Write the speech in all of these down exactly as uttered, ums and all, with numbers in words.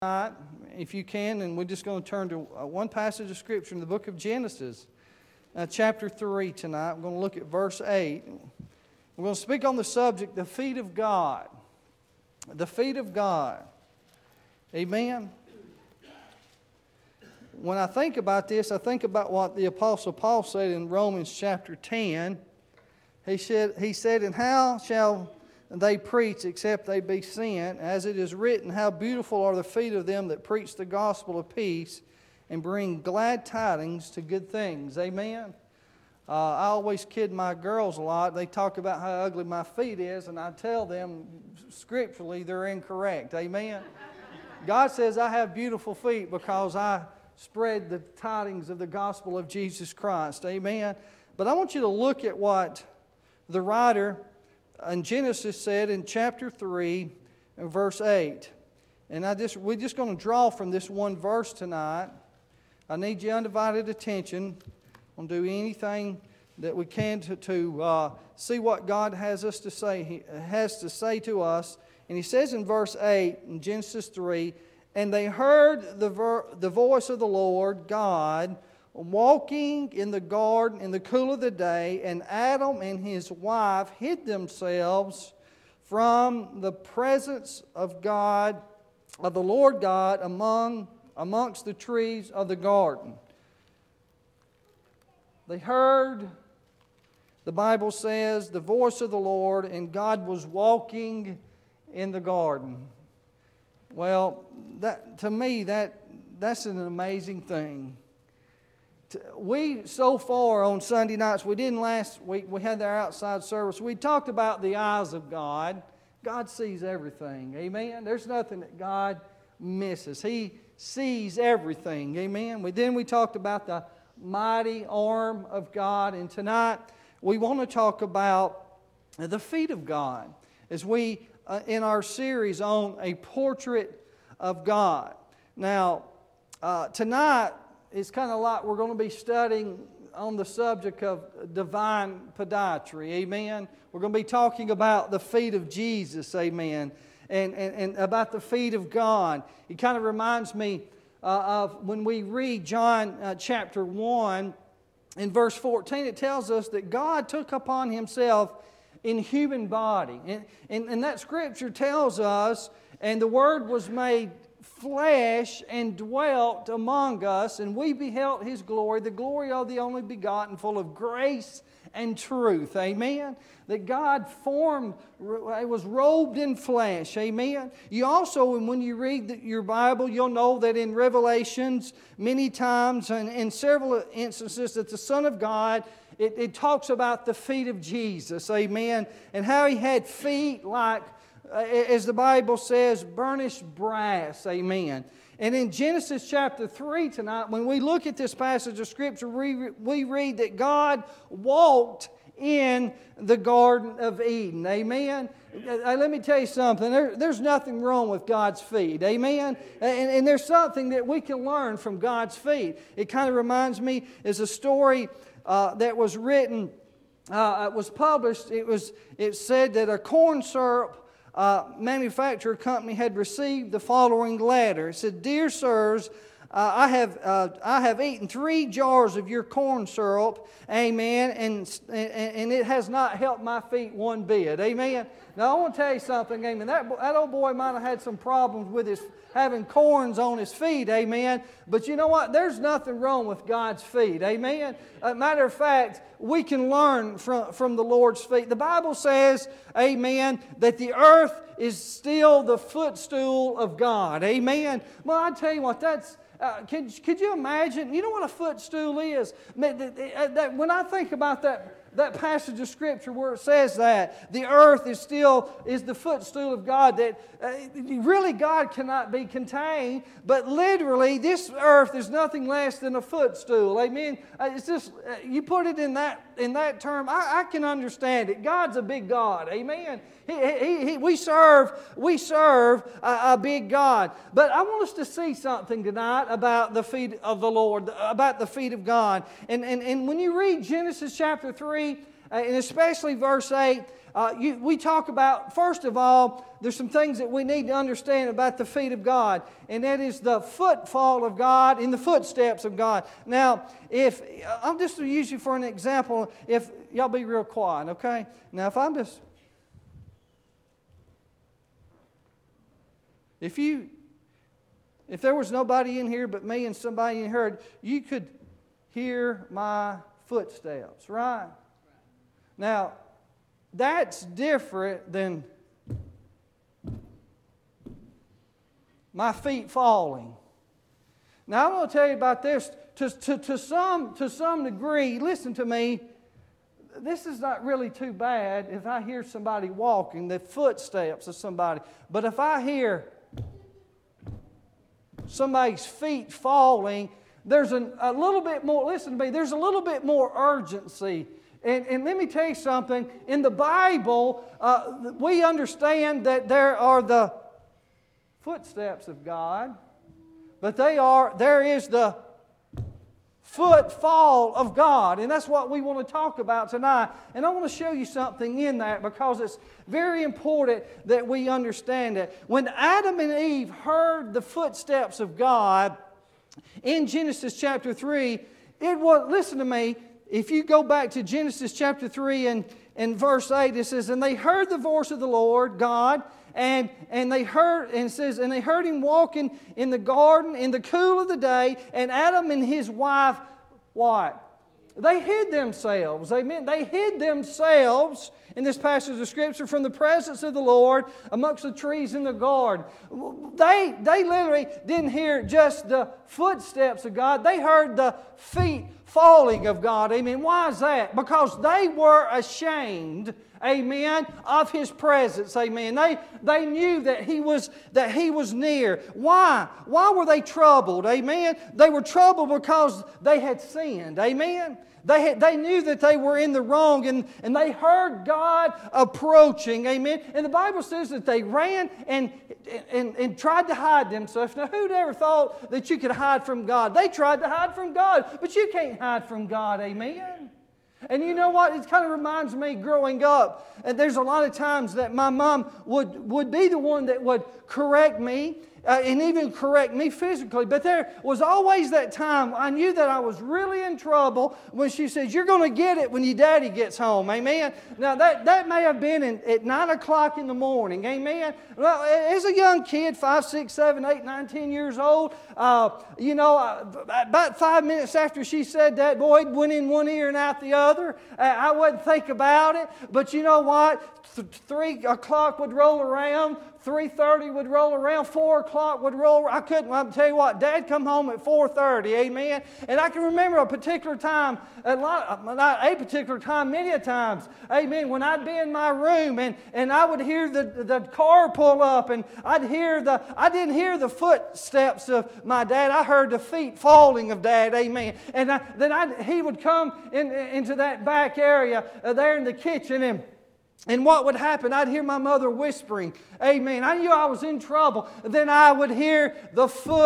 tonight, if you can, and we're just going to turn to one passage of Scripture in the book of Genesis, uh, chapter three tonight. We're going to look at verse eight. We're going to speak on the subject, the feet of God. The feet of God. Amen. When I think about this, I think about what the Apostle Paul said in Romans chapter ten. He said, he said, "And how shall they preach except they be sent? As it is written, how beautiful are the feet of them that preach the gospel of peace and bring glad tidings to good things." Amen. Uh, I always kid my girls a lot. They talk about how ugly my feet is, and I tell them scripturally they're incorrect. Amen. God says I have beautiful feet because I spread the tidings of the gospel of Jesus Christ. Amen. But I want you to look at what the writer in Genesis said in chapter three and verse eight. And I just we're just going to draw from this one verse tonight. I need your undivided attention. I'm going to do anything that we can to, to uh, see what God has us to say. He has to say to us. And He says in verse eight in Genesis three, "And they heard the ver- the voice of the Lord God walking in the garden in the cool of the day, and Adam and his wife hid themselves from the presence of God, of the Lord God, among amongst the trees of the garden." They heard, the Bible says, the voice of the Lord, and God was walking in the garden. Well, that to me, that that's an amazing thing. We, so far on Sunday nights, we didn't last week, we had our outside service. We talked about the eyes of God. God sees everything. Amen. There's nothing that God misses. He sees everything. Amen. We, then we talked about the mighty arm of God. And tonight, we want to talk about the feet of God as we, uh, in our series on a portrait of God. Now, uh, tonight, it's kind of like we're going to be studying on the subject of divine podiatry. Amen. We're going to be talking about the feet of Jesus. Amen. And, and, and about the feet of God. It kind of reminds me uh, of when we read John uh, chapter one in verse fourteen. It tells us that God took upon Himself in human body. And, and, and that scripture tells us, "And the Word was made flesh and dwelt among us, and we beheld His glory, the glory of the only begotten, full of grace and truth." Amen. That God formed, it was robed in flesh. Amen. You also, when you read your Bible, you'll know that in Revelations, many times and in several instances, that the Son of God, it, it talks about the feet of Jesus. Amen. And how He had feet like, as the Bible says, burnished brass. Amen. And in Genesis chapter three tonight, when we look at this passage of Scripture, we, we read that God walked in the Garden of Eden. Amen. Uh, let me tell you something. There, there's nothing wrong with God's feet. Amen. And, and there's something that we can learn from God's feet. It kind of reminds me, is a story uh, that was written, uh, it was published. It was. It said that a corn syrup Uh, manufacturer company had received the following letter. It said, "Dear sirs, uh, I have uh, I have eaten three jars of your corn syrup, amen, and, and and it has not helped my feet one bit, amen." Now I want to tell you something, amen. That that old boy might have had some problems with his having corns on his feet, amen. But you know what? There's nothing wrong with God's feet, amen. Uh, matter of fact, we can learn from, from the Lord's feet. The Bible says, amen, that the earth is still the footstool of God, amen. Well, I tell you what, that's uh, could, could you imagine? You know what a footstool is? When I think about that, that passage of Scripture where it says that the earth is still is the footstool of God, that uh, really God cannot be contained, but literally this earth is nothing less than a footstool. Amen. Uh, it's just uh, you put it in that in that term, I, I can understand it. God's a big God. Amen. He, he, he, we serve we serve a, a big God. But I want us to see something tonight about the feet of the Lord, about the feet of God. And and and when you read Genesis chapter three. and especially verse eight, uh, you, we talk about, first of all, there's some things that we need to understand about the feet of God, and that is the footfall of God in the footsteps of God. Now, if, I'll just use you for an example, if, y'all be real quiet, okay? Now, if I'm just, if you, if there was nobody in here but me and somebody in here, you could hear my footsteps, right? Now, that's different than my feet falling. Now, I'm going to tell you about this. To, to, to, some, to some degree, listen to me, this is not really too bad if I hear somebody walking, the footsteps of somebody. But if I hear somebody's feet falling, there's an, a little bit more, listen to me, there's a little bit more urgency. And, and let me tell you something. In the Bible, uh, we understand that there are the footsteps of God, but they are there is the footfall of God, and that's what we want to talk about tonight. And I want to show you something in that because it's very important that we understand it. When Adam and Eve heard the footsteps of God in Genesis chapter three, it was, listen to me. If you go back to Genesis chapter three and, and verse eight, it says, "And they heard the voice of the Lord God, and, and they heard, and it says, and they heard him walking in the garden in the cool of the day, and Adam and his wife," what? They hid themselves. Amen. They hid themselves in this passage of Scripture from the presence of the Lord amongst the trees in the garden. They, they literally didn't hear just the footsteps of God. They heard the feet falling of God. Amen. Why is that? Because they were ashamed, amen, of His presence. Amen. They, they knew that He was, that He was near. Why? Why were they troubled? Amen. They were troubled because they had sinned. Amen. They, had, they knew that they were in the wrong, and, and they heard God approaching. Amen. And the Bible says that they ran and, and, and tried to hide themselves. Now, who'd ever thought that you could hide from God? They tried to hide from God, but you can't hide from God. Amen. And you know what? It kind of reminds me growing up. And there's a lot of times that my mom would, would be the one that would correct me. Uh, and even correct me physically. But there was always that time I knew that I was really in trouble when she said, "You're going to get it when your daddy gets home." Amen. Now that, that may have been in, at nine o'clock in the morning. Amen. Well, as a young kid, five, six, seven, eight, nine, ten years old, uh, you know, uh, about five minutes after she said that, boy, it went in one ear and out the other. Uh, I wouldn't think about it. But you know what? Th- three o'clock would roll around. three thirty would roll around, four o'clock would roll around. I couldn't, I'll tell you what, Dad come home at four thirty, amen? And I can remember a particular time, a lot, not a particular time, many a times, amen, when I'd be in my room and, and I would hear the, the car pull up and I'd hear the, I didn't hear the footsteps of my dad, I heard the feet falling of Dad, amen? And I, then I, he would come in, into that back area uh, there in the kitchen and And what would happen? I'd hear my mother whispering, amen. I knew I was in trouble. Then I would hear the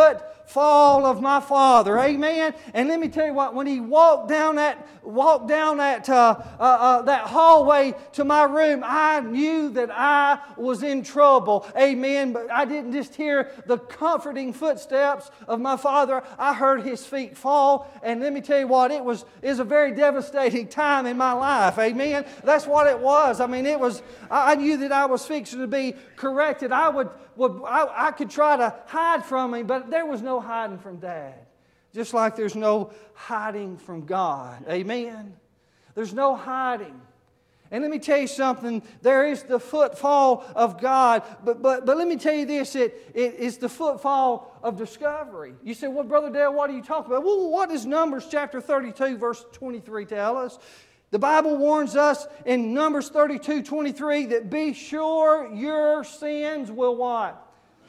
footfall of my father, amen. And let me tell you what, when he walked down that, walked down that, uh, uh, uh, that hallway to my room, I knew that I was in trouble, amen. But I didn't just hear the comforting footsteps of my father. I heard his feet fall. And let me tell you what, it was, it was a very devastating time in my life, amen. That's what it was. I mean, it was, I knew that I was fixing to be corrected. I would, would I, I could try to hide from him, but there was no hiding from Dad. Just like there's no hiding from God. Amen? There's no hiding. And let me tell you something, there is the footfall of God, but but, but let me tell you this, it, it is the footfall of discovery. You say, well, Brother Dale, what are you talking about? Well, what does Numbers chapter thirty-two, verse twenty-three tell us? The Bible warns us in Numbers thirty-two, twenty-three that be sure your sins will what?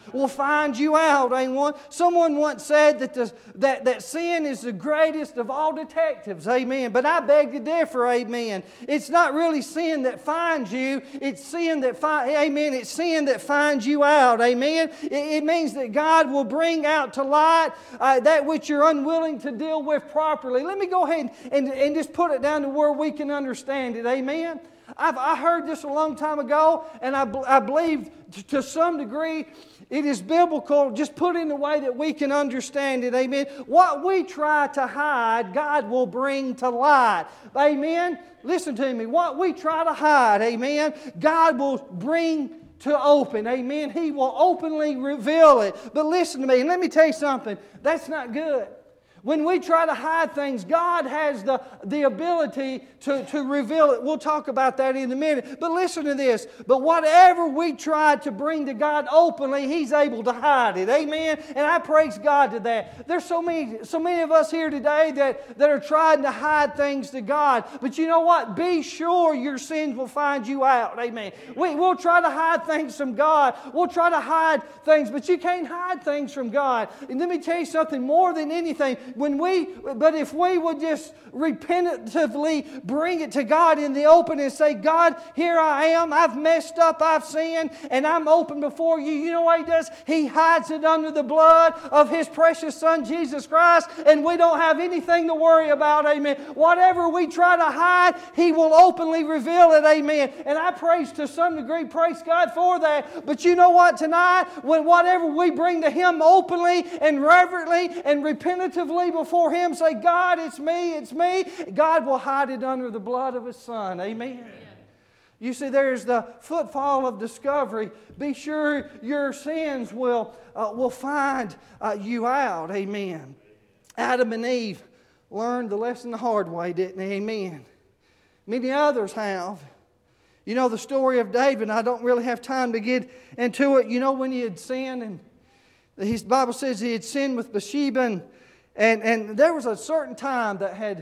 will find you out. Amen. Someone once said that, the, that, that sin is the greatest of all detectives. Amen. But I beg to differ. Amen. It's not really sin that finds you. It's sin that finds, amen. It's sin that finds you out. Amen. It, it means that God will bring out to light uh, that which you're unwilling to deal with properly. Let me go ahead and, and just put it down to where we can understand it. Amen. I've I heard this a long time ago, and I, I believe to some degree it is biblical, just put in the way that we can understand it. Amen. What we try to hide, God will bring to light. Amen. Listen to me. What we try to hide, amen, God will bring to open. Amen. He will openly reveal it. But listen to me, and let me tell you something. That's not good. When we try to hide things, God has the, the ability to, to reveal it. We'll talk about that in a minute. But listen to this. But whatever we try to bring to God openly, He's able to hide it. Amen? And I praise God to that. There's so many, so many of us here today that, that are trying to hide things to God. But you know what? Be sure your sins will find you out. Amen. We, we'll try to hide things from God. We'll try to hide things, but you can't hide things from God. And let me tell you something, more than anything, When we, but if we would just repentatively bring it to God in the open and say, God, here I am, I've messed up, I've sinned, and I'm open before you. You know what He does? He hides it under the blood of His precious Son, Jesus Christ, and we don't have anything to worry about, amen. Whatever we try to hide, He will openly reveal it, amen. And I praise to some degree, praise God for that. But you know what, tonight, when whatever we bring to Him openly and reverently and repentatively before Him, say, God, it's me, it's me. God will hide it under the blood of His Son. Amen. Amen. You see, there's the footfall of discovery. Be sure your sins will, uh, will find uh, you out. Amen. Adam and Eve learned the lesson the hard way, didn't they? Amen. Many others have. You know the story of David. I don't really have time to get into it. You know when he had sinned, and the Bible says he had sinned with Bathsheba, and And, and there was a certain time that had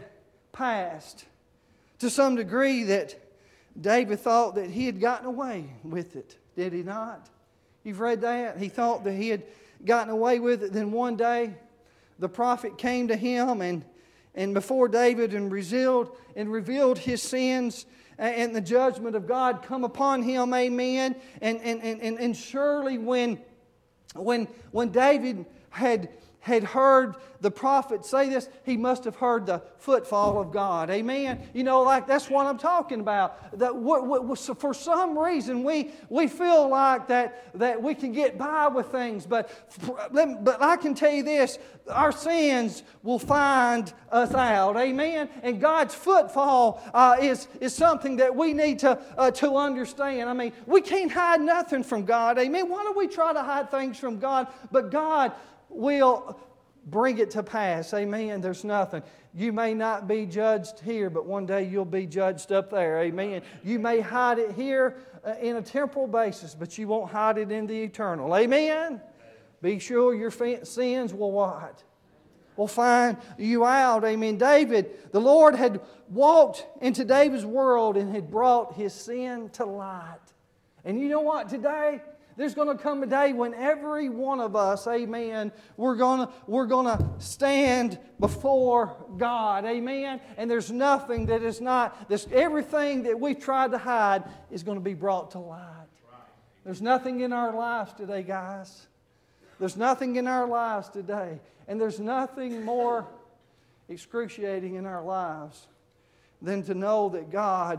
passed to some degree that David thought that he had gotten away with it. Did he not? You've read that? He thought that he had gotten away with it. Then one day the prophet came to him and, and before David and revealed, and revealed his sins and the judgment of God come upon him. Amen. And, and, and, and surely when, when, when David had... had heard the prophet say this, he must have heard the footfall of God. Amen? You know, like that's what I'm talking about. That what, what, for some reason we, we feel like that, that we can get by with things. But, but I can tell you this, our sins will find us out. Amen? And God's footfall uh, is, is something that we need to, uh, to understand. I mean, we can't hide nothing from God. Amen? Why do we try to hide things from God? But God will bring it to pass. Amen. There's nothing. You may not be judged here, but one day you'll be judged up there. Amen. You may hide it here in a temporal basis, but you won't hide it in the eternal. Amen. Be sure your sins will what? Will find you out. Amen. David, the Lord had walked into David's world and had brought his sin to light. And you know what? Today, there's going to come a day when every one of us, amen, we're going to, we're going to stand before God, amen? And there's nothing that is not, this, everything that we've tried to hide is going to be brought to light. There's nothing in our lives today, guys. There's nothing in our lives today. And there's nothing more excruciating in our lives than to know that God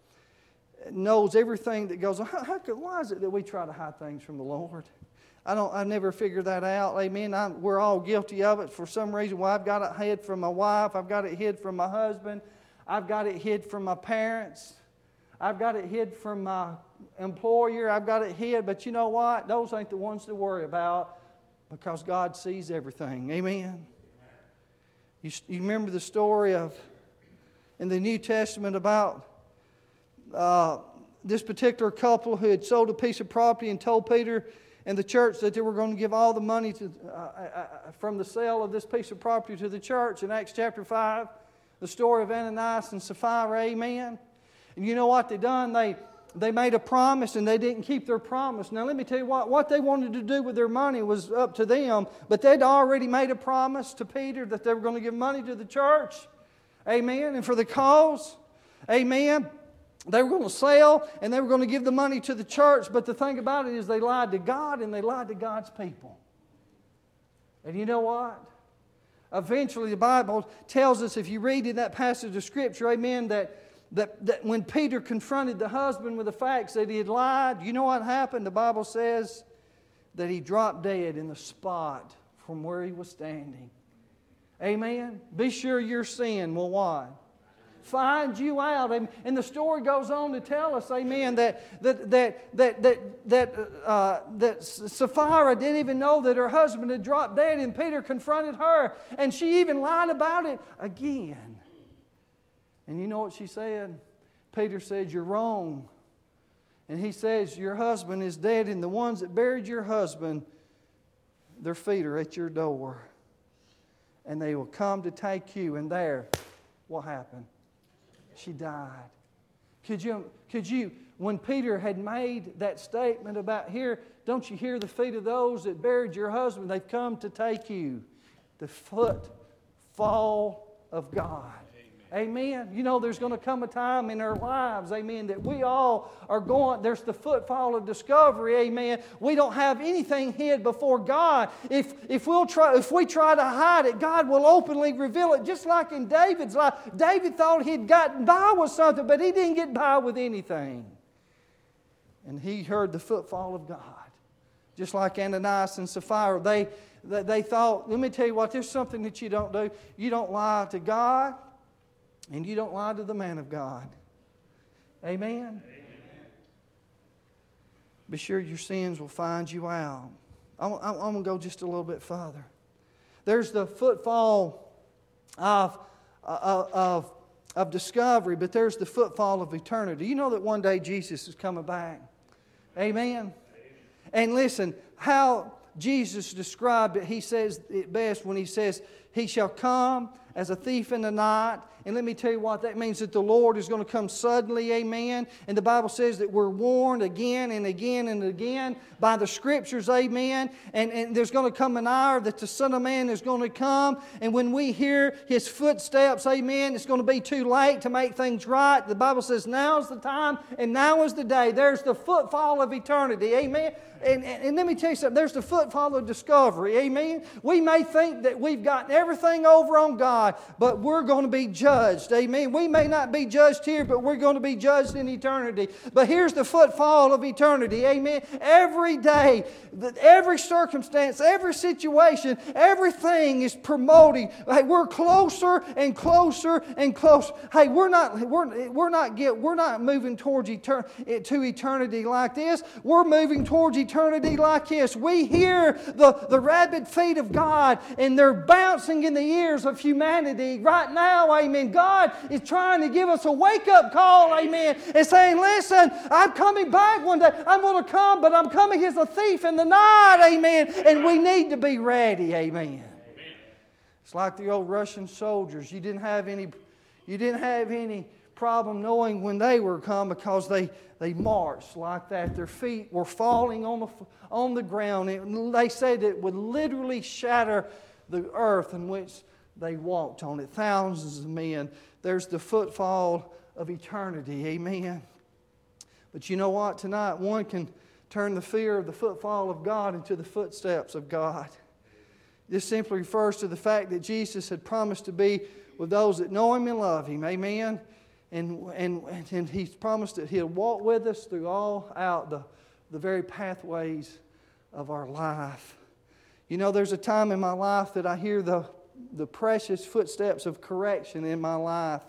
knows everything that goes on. How, how could, why is it that we try to hide things from the Lord? I don't. I never figured that out. Amen. I'm, we're all guilty of it for some reason. Well, I've got it hid from my wife. I've got it hid from my husband. I've got it hid from my parents. I've got it hid from my employer. I've got it hid. But you know what? Those ain't the ones to worry about because God sees everything. Amen. You, you remember the story of in the New Testament about Uh, this particular couple who had sold a piece of property and told Peter and the church that they were going to give all the money to, uh, uh, from the sale of this piece of property to the church. In Acts chapter five, the story of Ananias and Sapphira, amen. And you know what they done? They they made a promise and they didn't keep their promise. Now let me tell you what, what they wanted to do with their money was up to them, but they'd already made a promise to Peter that they were going to give money to the church. Amen. And for the cause. Amen. They were going to sell and they were going to give the money to the church, but the thing about it is they lied to God and they lied to God's people. And you know what? Eventually the Bible tells us, if you read in that passage of Scripture, amen, that That, that when Peter confronted the husband with the facts that he had lied, you know what happened? The Bible says that he dropped dead in the spot from where he was standing. Amen? Be sure your sin will what? Find you out. And the story goes on to tell us, amen, that that that that that that, uh, that Sapphira didn't even know that her husband had dropped dead, and Peter confronted her, and she even lied about it again. And you know what she said? Peter said, "You're wrong." And he says, "Your husband is dead, and the ones that buried your husband, their feet are at your door. And they will come to take you." And there, what happened? She died. Could you, could you, when Peter had made that statement about here, don't you hear the feet of those that buried your husband? They've come to take you. The footfall of God. Amen. You know, there's going to come a time in our lives, amen, that we all are going, there's the footfall of discovery, amen. We don't have anything hid before God. If, if, we'll try, if we try to hide it, God will openly reveal it, just like in David's life. David thought he'd gotten by with something, but he didn't get by with anything. And he heard the footfall of God. Just like Ananias and Sapphira, they, they, they thought, let me tell you what, there's something that you don't do. You don't lie to God. And you don't lie to the man of God. Amen? Amen? Be sure your sins will find you out. I'm, I'm, I'm going to go just a little bit further. There's the footfall of, of, of discovery, but there's the footfall of eternity. You know that one day Jesus is coming back. Amen? Amen. And listen, how Jesus described it, He says it best when He says, He shall come as a thief in the night. And let me tell you what, that means that the Lord is going to come suddenly, amen. And the Bible says that we're warned again and again and again by the Scriptures, amen. And, and there's going to come an hour that the Son of Man is going to come. And when we hear His footsteps, amen, it's going to be too late to make things right. The Bible says now's the time and now is the day. There's the footfall of eternity, amen. And, and, and let me tell you something, there's the footfall of discovery, amen. We may think that we've gotten everything over on God, but we're going to be judged, amen. We may not be judged here, but we're going to be judged in eternity. But here's the footfall of eternity, amen. Every day, every circumstance, every situation, everything is promoting. Hey, we're closer and closer and closer. Hey, we're not we're, we're not get we're not moving towards etern- to eternity like this. We're moving towards eternity like this. We hear the, the rapid feet of God, and they're bouncing in the ears of humanity right now, amen. God is trying to give us a wake-up call, amen, and saying, listen, I'm coming back one day. I'm going to come, but I'm coming as a thief in the night, amen, and we need to be ready, amen. It's like the old Russian soldiers. You didn't have any, you didn't have any problem knowing when they were come because they, they marched like that. Their feet were falling on the, on the ground. It, they said it would literally shatter the earth in which they walked on it. Thousands of men. There's the footfall of eternity. Amen. But you know what? Tonight one can turn the fear of the footfall of God into the footsteps of God. This simply refers to the fact that Jesus had promised to be with those that know Him and love Him. Amen. And, and, and He's promised that He'll walk with us through all out the, the very pathways of our life. You know, there's a time in my life that I hear the, the precious footsteps of correction in my life.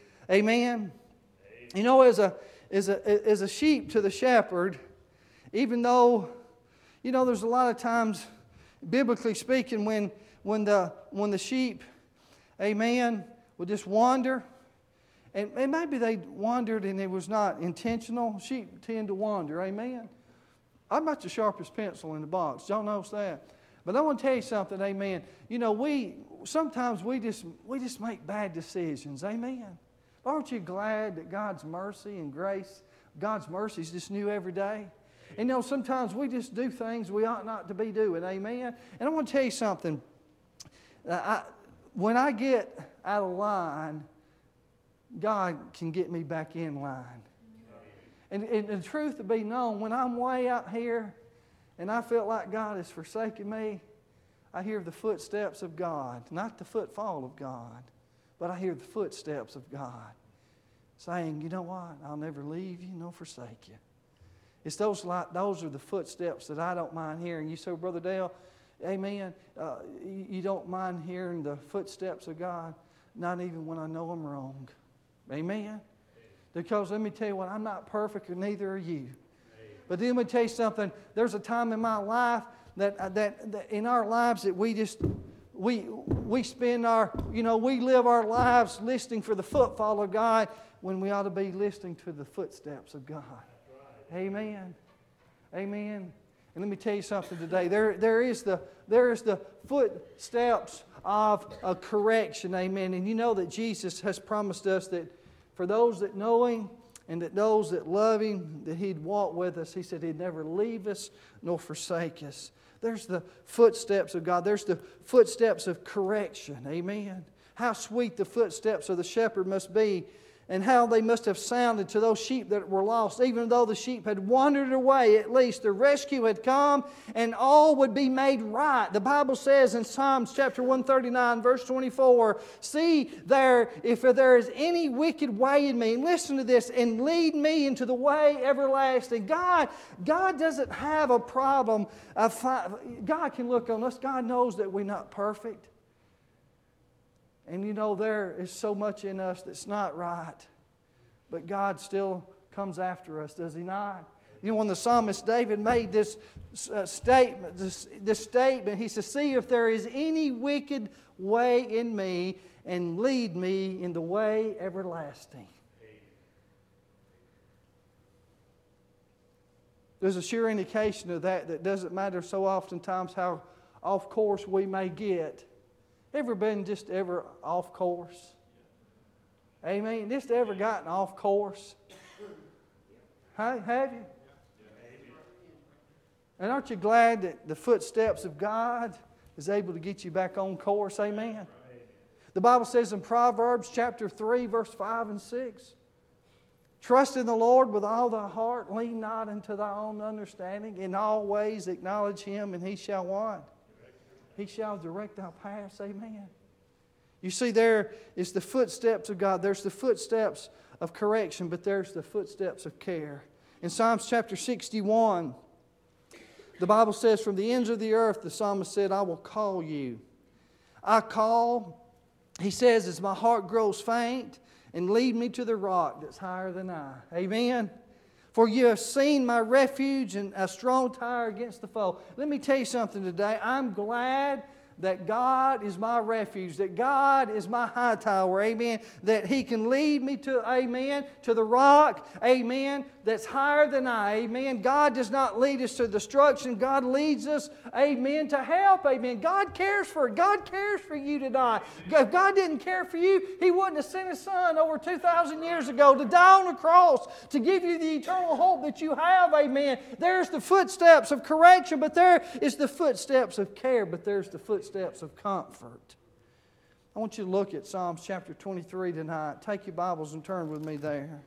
Amen. You know, as a, as a, as a sheep to the shepherd, even though, you know, there's a lot of times, biblically speaking, when, when, the, when the sheep, amen, will just wander. And, and maybe they wandered and it was not intentional. Sheep tend to wander, amen. I'm not the sharpest pencil in the box. Y'all know that. But I want to tell you something, amen. You know, we sometimes we just we just make bad decisions, amen. Aren't you glad that God's mercy and grace God's mercy is just new every day. And you know, sometimes we just do things we ought not to be doing. Amen? And I want to tell you something. Uh, I, when I get out of line, God can get me back in line. And, and the truth to be known, when I'm way out here and I feel like God has forsaken me, I hear the footsteps of God. Not the footfall of God, but I hear the footsteps of God saying, you know what, I'll never leave you nor forsake you. It's those like those are the footsteps that I don't mind hearing. You say, Brother Dale, amen, uh, you don't mind hearing the footsteps of God? Not even when I know I'm wrong. Amen? Because let me tell you what, I'm not perfect and neither are you. But let me tell you something. There's a time in my life that, that, that in our lives that we just, we, we spend our, you know, we live our lives listening for the footfall of God when we ought to be listening to the footsteps of God. Amen. Amen. And let me tell you something today. There, there is the, there is the footsteps of a correction. Amen. And you know that Jesus has promised us that for those that know Him and that those that love Him, that He'd walk with us. He said He'd never leave us nor forsake us. There's the footsteps of God. There's the footsteps of correction. Amen. How sweet the footsteps of the shepherd must be, and how they must have sounded to those sheep that were lost. Even though the sheep had wandered away, at least the rescue had come and all would be made right. The Bible says in Psalms chapter one thirty-nine, verse twenty-four, see there, if there is any wicked way in me, listen to this, and lead me into the way everlasting. God, God doesn't have a problem. Of, God can look on us. God knows that we're not perfect. And you know, there is so much in us that's not right. But God still comes after us, does He not? You know, when the psalmist David made this uh, statement, this, this statement, he says, see if there is any wicked way in me, and lead me in the way everlasting. There's a sure indication of that that doesn't matter so oftentimes how off course we may get. Ever been just ever off course? Amen. Just ever gotten off course? Hey, have you? And aren't you glad that the footsteps of God is able to get you back on course? Amen. The Bible says in Proverbs chapter three, verse five and six, trust in the Lord with all thy heart, lean not unto thy own understanding. In all ways acknowledge Him, and He shall what? He shall direct our paths. Amen. You see, there is the footsteps of God. There's the footsteps of correction, but there's the footsteps of care. In Psalms chapter sixty-one, the Bible says, from the ends of the earth, the psalmist said, I will call you. I call, he says, as my heart grows faint, and lead me to the rock that's higher than I. Amen. For you have seen my refuge and a strong tower against the foe. Let me tell you something today. I'm glad that God is my refuge, that God is my high tower, amen, that He can lead me to, amen, to the rock, amen, that's higher than I, amen. God does not lead us to destruction. God leads us, amen, to help, amen. God cares for it. God cares for you tonight. If God didn't care for you, He wouldn't have sent His Son over two thousand years ago to die on the cross to give you the eternal hope that you have, amen. There's the footsteps of correction, but there is the footsteps of care, but there's the footsteps of comfort. I want you to look at Psalms chapter twenty-three tonight. Take your Bibles and turn with me there.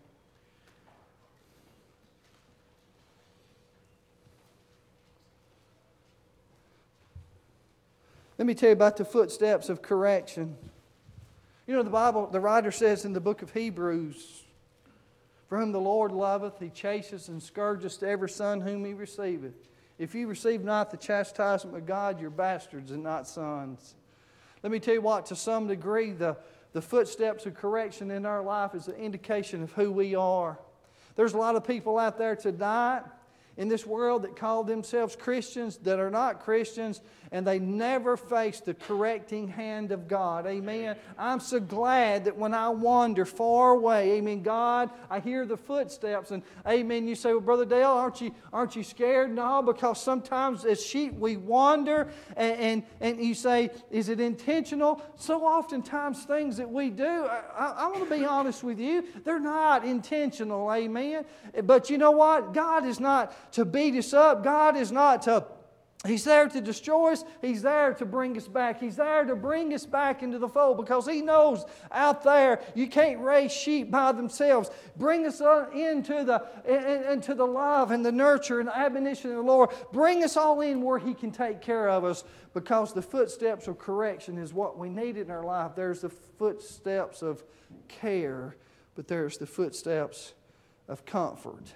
Let me tell you about the footsteps of correction. You know, the Bible, the writer says in the book of Hebrews, for whom the Lord loveth, He chastens and scourgeth every son whom He receiveth. If you receive not the chastisement of God, you're bastards and not sons. Let me tell you what, to some degree, the, the footsteps of correction in our life is an indication of who we are. There's a lot of people out there tonight in this world that call themselves Christians that are not Christians, and they never face the correcting hand of God. Amen. I'm so glad that when I wander far away, amen, God, I hear the footsteps, and amen, you say, well, Brother Dale, aren't you, aren't you scared? No, because sometimes as sheep we wander, and, and, and you say, is it intentional? So oftentimes things that we do, I, I, I want to be honest with you, they're not intentional, amen. But you know what? God is not to beat us up. God is not to He's there to destroy us. He's there to bring us back. He's there to bring us back into the fold, because He knows out there you can't raise sheep by themselves. Bring us into the, into the love and the nurture and the admonition of the Lord. Bring us all in where He can take care of us, because the footsteps of correction is what we need in our life. There's the footsteps of care, but there's the footsteps of comfort.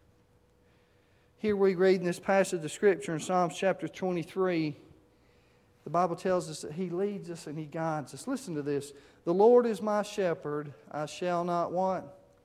Here we read in this passage of Scripture in Psalms chapter twenty-three, the Bible tells us that He leads us and He guides us. Listen to this. The Lord is my shepherd, I shall not want.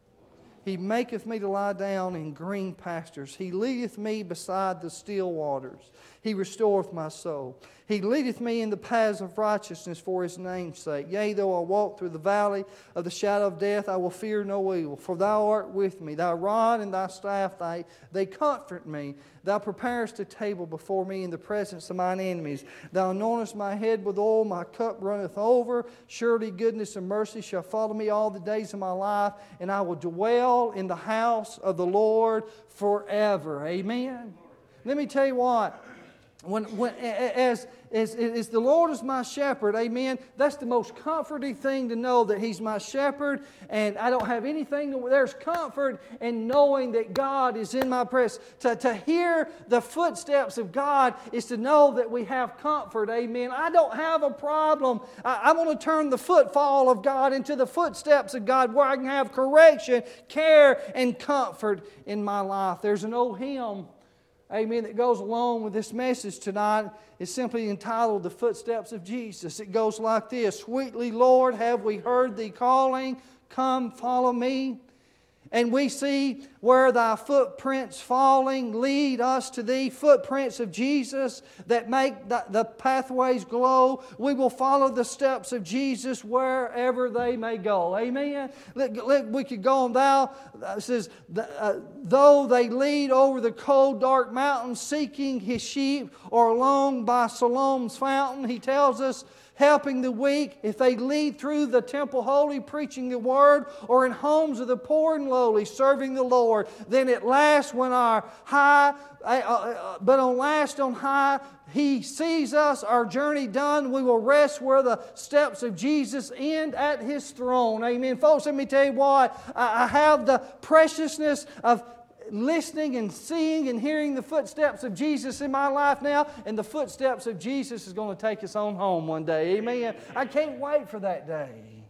He maketh me to lie down in green pastures. He leadeth me beside the still waters. He restoreth my soul. He leadeth me in the paths of righteousness for His name's sake. Yea, though I walk through the valley of the shadow of death, I will fear no evil. For Thou art with me. Thy rod and Thy staff, they, they comfort me. Thou preparest a table before me in the presence of mine enemies. Thou anointest my head with oil, my cup runneth over. Surely goodness and mercy shall follow me all the days of my life, and I will dwell in the house of the Lord forever. Amen. Let me tell you what. When, when, as, as, as the Lord is my shepherd, amen, that's the most comforting thing to know that He's my shepherd, and I don't have anything. To, there's comfort in knowing that God is in my presence. To, to hear the footsteps of God is to know that we have comfort, amen. I don't have a problem. I, I want to turn the footfall of God into the footsteps of God, where I can have correction, care, and comfort in my life. There's an old hymn, amen, that goes along with this message tonight. It's simply entitled, The Footsteps of Jesus. It goes like this. Sweetly, Lord, have we heard Thee calling, come follow me. And we see where Thy footprints falling lead us to Thee, footprints of Jesus that make the, the pathways glow. We will follow the steps of Jesus wherever they may go. Amen. Let, let, we could go on. Thou uh, says, uh, though they lead over the cold dark mountain, seeking His sheep, or along by Siloam's fountain, He tells us, helping the weak, if they lead through the temple holy, preaching the word, or in homes of the poor and lowly, serving the Lord, then at last when our high, uh, uh, but on last on high, He sees us, our journey done, we will rest where the steps of Jesus end, at His throne. Amen. Folks, let me tell you what, I, I have the preciousness of listening and seeing and hearing the footsteps of Jesus in my life now, and the footsteps of Jesus is going to take us on home one day. Amen. I can't wait for that day.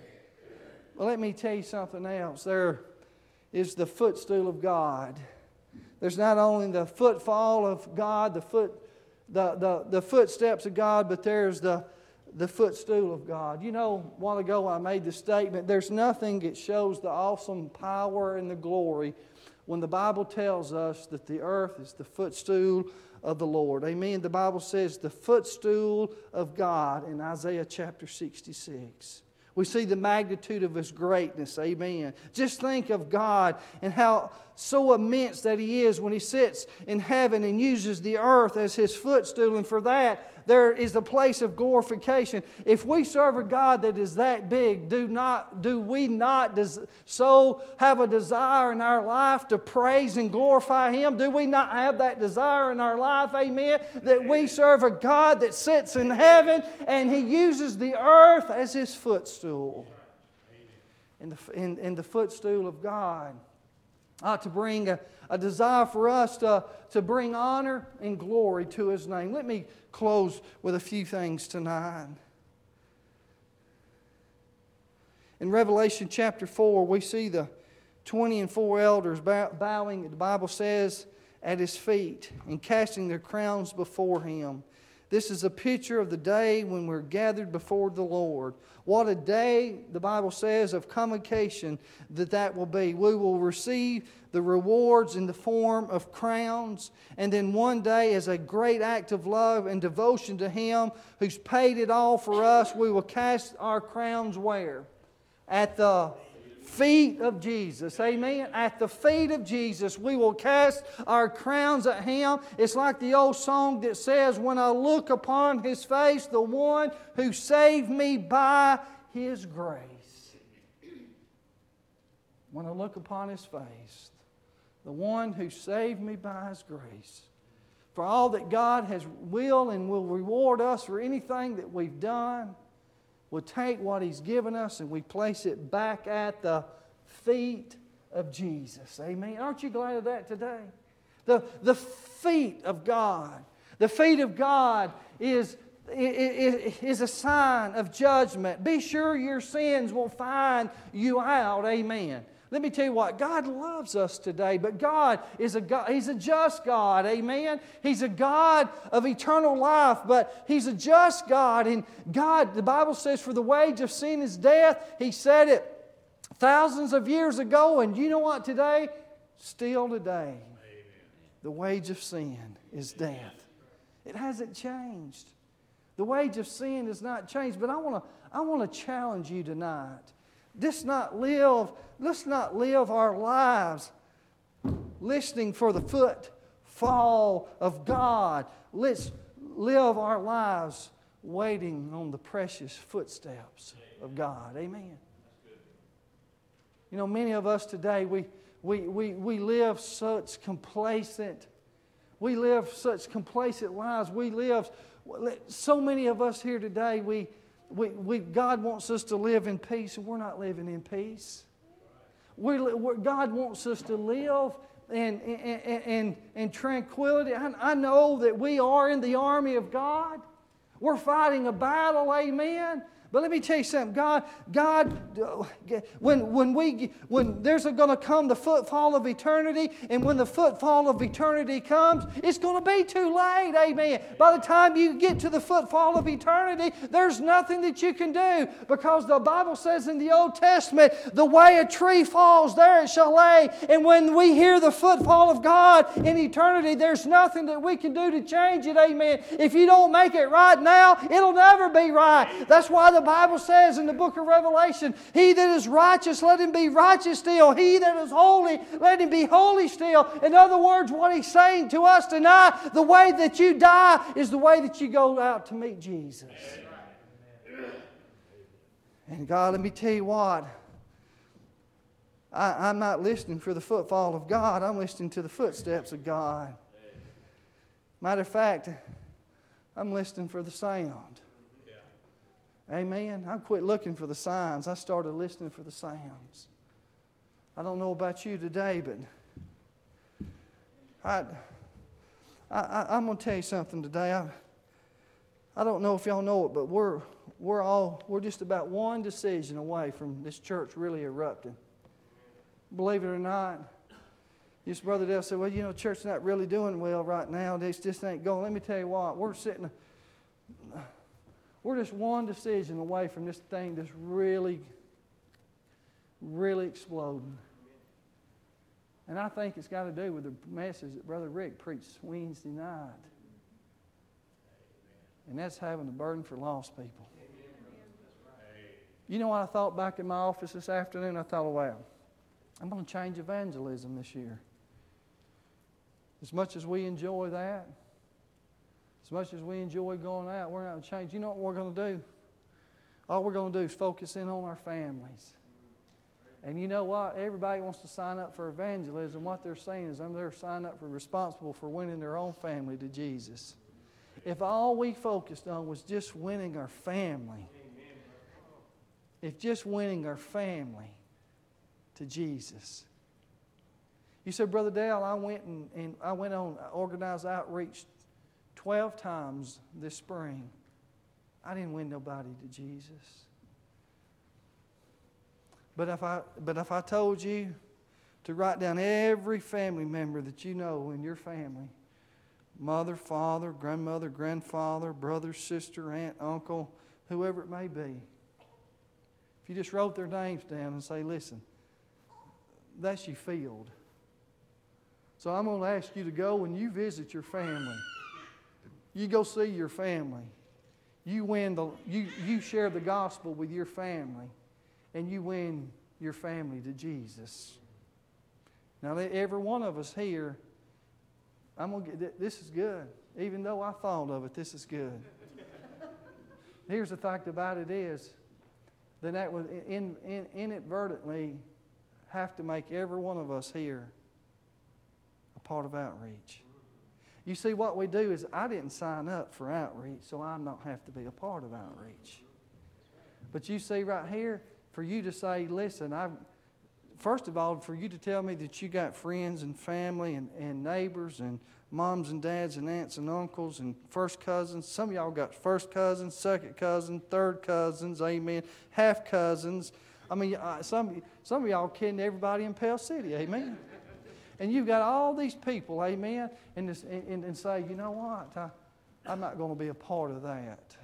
Well, let me tell you something else. There is the footstool of God. There's not only the footfall of God, the foot, the, the, the footsteps of God, but there's the the footstool of God. You know, a while ago I made the statement, there's nothing that shows the awesome power and the glory when the Bible tells us that the earth is the footstool of the Lord. Amen. The Bible says the footstool of God in Isaiah chapter sixty-six. We see the magnitude of His greatness. Amen. Just think of God and how so immense that He is when He sits in heaven and uses the earth as His footstool. And for that, there is a place of glorification. If we serve a God that is that big, do not do we not des- so have a desire in our life to praise and glorify Him? Do we not have that desire in our life, amen, that we serve a God that sits in heaven and He uses the earth as His footstool? And the, and, and the footstool of God ought to bring a, a desire for us to, to bring honor and glory to His name. Let me close with a few things tonight. In Revelation chapter four, we see the twenty and four elders bowing, the Bible says, at His feet and casting their crowns before Him. This is a picture of the day when we're gathered before the Lord. What a day, the Bible says, of convocation that that will be. We will receive the rewards in the form of crowns. And then one day, as a great act of love and devotion to Him who's paid it all for us, we will cast our crowns where? At the feet of Jesus. Amen. At the feet of Jesus, we will cast our crowns at Him. It's like the old song that says, when I look upon His face, the one who saved me by His grace. When I look upon His face, the one who saved me by His grace. For all that God has will and will reward us for anything that we've done, we'll take what He's given us and we place it back at the feet of Jesus. Amen. Aren't you glad of that today? The, the feet of God. The feet of God is, is, is a sign of judgment. Be sure your sins will find you out. Amen. Let me tell you what, God loves us today, but God is a God, He's a just God, amen? He's a God of eternal life, but He's a just God. And God, the Bible says, for the wage of sin is death. He said it thousands of years ago, and you know what today? Still today, amen. The wage of sin is death. It hasn't changed. The wage of sin has not changed, but I want to I want to challenge you tonight. Let's not live, let's not live our lives listening for the footfall of God. Let's live our lives waiting on the precious footsteps of God. Amen. You know, many of us today, we, we, we, we live such complacent, we live such complacent lives. We live, so many of us here today, we We, we, God wants us to live in peace, and we're not living in peace. We're, we're, God wants us to live in, in, in, in tranquility. I, I know that we are in the army of God. We're fighting a battle, amen. But let me tell you something. God, God, when when we when there's going to come the footfall of eternity, and when the footfall of eternity comes, it's going to be too late. Amen. By the time you get to the footfall of eternity, there's nothing that you can do, because the Bible says in the Old Testament, the way a tree falls, there it shall lay. And when we hear the footfall of God in eternity, there's nothing that we can do to change it. Amen. If you don't make it right now, it'll never be right. That's why the Bible says in the book of Revelation, he that is righteous, let him be righteous still. He that is holy, let him be holy still. In other words, what he's saying to us tonight, the way that you die is the way that you go out to meet Jesus. And God, let me tell you what, I, I'm not listening for the footfall of God. I'm listening to the footsteps of God. Matter of fact, I'm listening for the sound. Amen. I quit looking for the signs. I started listening for the sounds. I don't know about you today, but I, I, I'm going to tell you something today. I, I don't know if y'all know it, but we're we're all we're just about one decision away from this church really erupting. Believe it or not, this brother Dale said, "Well, you know, church's not really doing well right now. This just ain't going." Let me tell you what. We're sitting. We're just one decision away from this thing just really, really exploding. And I think it's got to do with the message that Brother Rick preached Wednesday night. And that's having a burden for lost people. You know what I thought back in my office this afternoon? I thought, oh, wow, I'm going to change evangelism this year. As much as we enjoy that, as much as we enjoy going out, we're not going to change. You know what we're going to do? All we're going to do is focus in on our families. And you know what? Everybody wants to sign up for evangelism. What they're saying is they're signing up for responsible for winning their own family to Jesus. If all we focused on was just winning our family, if just winning our family to Jesus. You said, Brother Dale, I went and, and I went on organized outreach twelve times this spring. I didn't win nobody to Jesus. But if I but if I told you to write down every family member that you know in your family mother, father, grandmother, grandfather, brother, sister, aunt, uncle, whoever it may be. If you just wrote their names down and say, listen, that's your field. So I'm going to ask you to go and you visit your family. You go see your family. You win the you, you share the gospel with your family, and you win your family to Jesus. Now, every one of us here, I'm gonna get this is good. Even though I thought of it, this is good. Here's the fact about it is that that would in, in, inadvertently have to make every one of us here a part of outreach. You see, what we do is I didn't sign up for outreach, so I don't have to be a part of outreach. But you see right here, for you to say, listen, I've, first of all, for you to tell me that you got friends and family and, and neighbors and moms and dads and aunts and uncles and first cousins. Some of y'all got first cousins, second cousins, third cousins, amen, half cousins. I mean, some, some of y'all kidding everybody in Pell City, amen. And you've got all these people, amen, and, this, and, and say, you know what, I, I'm not going to be a part of that.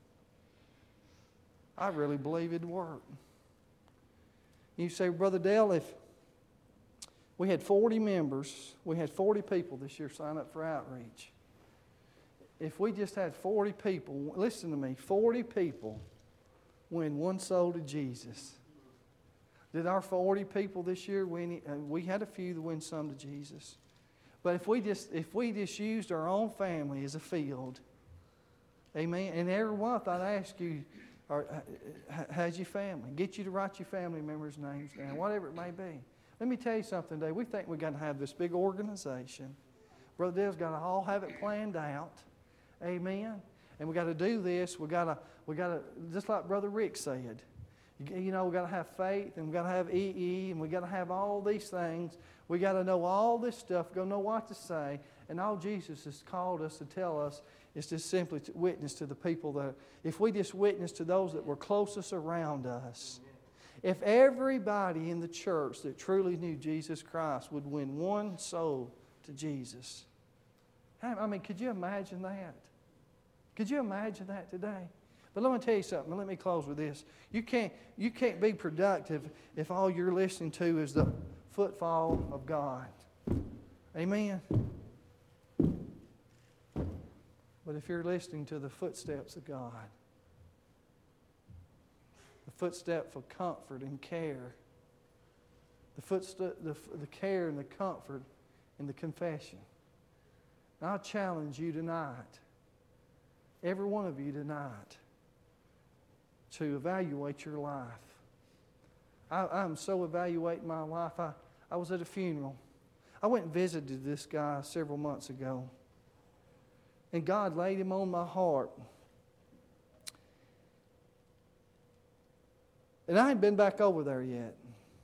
I really believe it'd work. You say, Brother Dale, if we had forty members, we had forty people this year sign up for outreach. If we just had forty people, listen to me, forty people win one soul to Jesus. Did our forty people this year win? Uh, we had a few that win some to Jesus. But if we just if we just used our own family as a field, amen. And every month I'd ask you, or, uh, how's your family? Get you to write your family members' names down, whatever it may be. Let me tell you something today. We think we've got to have this big organization. Brother Dale's got to all have it planned out. Amen. And we got to do this. We got to we got to just like Brother Rick said. You know, we got to have faith, and we got to have E E, and we got to have all these things. We got to know all this stuff. Go know what to say, and all Jesus has called us to tell us is just simply to witness to the people that. If we just witness to those that were closest around us, if everybody in the church that truly knew Jesus Christ would win one soul to Jesus, I mean, could you imagine that? Could you imagine that today? But let me tell you something. Let me close with this. You can't, you can't be productive if all you're listening to is the footfall of God. Amen? But if you're listening to the footsteps of God, the footsteps of comfort and care, the, footstep, the, the care and the comfort and the confession, and I challenge you tonight, every one of you tonight, to evaluate your life. I, I'm so evaluating my life. I, I was at a funeral. I went and visited this guy several months ago. And God laid him on my heart. And I ain't been back over there yet.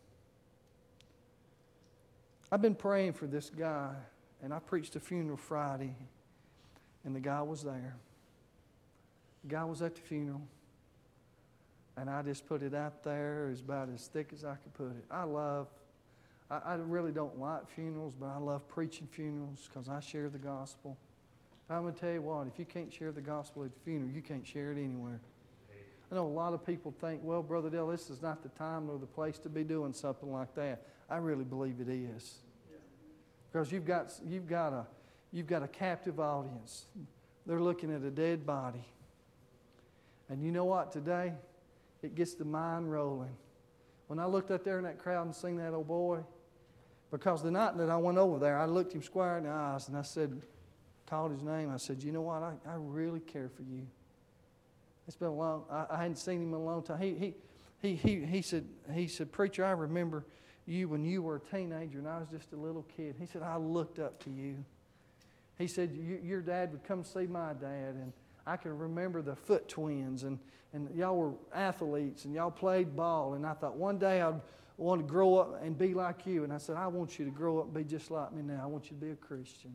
I've been praying for this guy. And I preached a funeral Friday. And the guy was there. The guy was at the funeral. And I just put it out there as about as thick as I could put it. I love, I, I really don't like funerals, but I love preaching funerals because I share the gospel. I'm going to tell you what, if you can't share the gospel at the funeral, you can't share it anywhere. I know a lot of people think, well, Brother Dale, this is not the time or the place to be doing something like that. I really believe it is. Because you've got, you've got, a, you've got a captive audience. They're looking at a dead body. And you know what, today? It gets the mind rolling. When I looked out there in that crowd and seen that old boy, because the night that I went over there, I looked him square in the eyes and I said, called his name. I said, you know what? I, I really care for you. It's been a long. I, I hadn't seen him in a long time. He he he he he said he said, Preacher, I remember you when you were a teenager and I was just a little kid. He said, I looked up to you. He said, your dad would come see my dad, and I can remember the Foot Twins, and, and y'all were athletes, and y'all played ball, and I thought one day I'd want to grow up and be like you. And I said, I want you to grow up and be just like me now. I want you to be a Christian.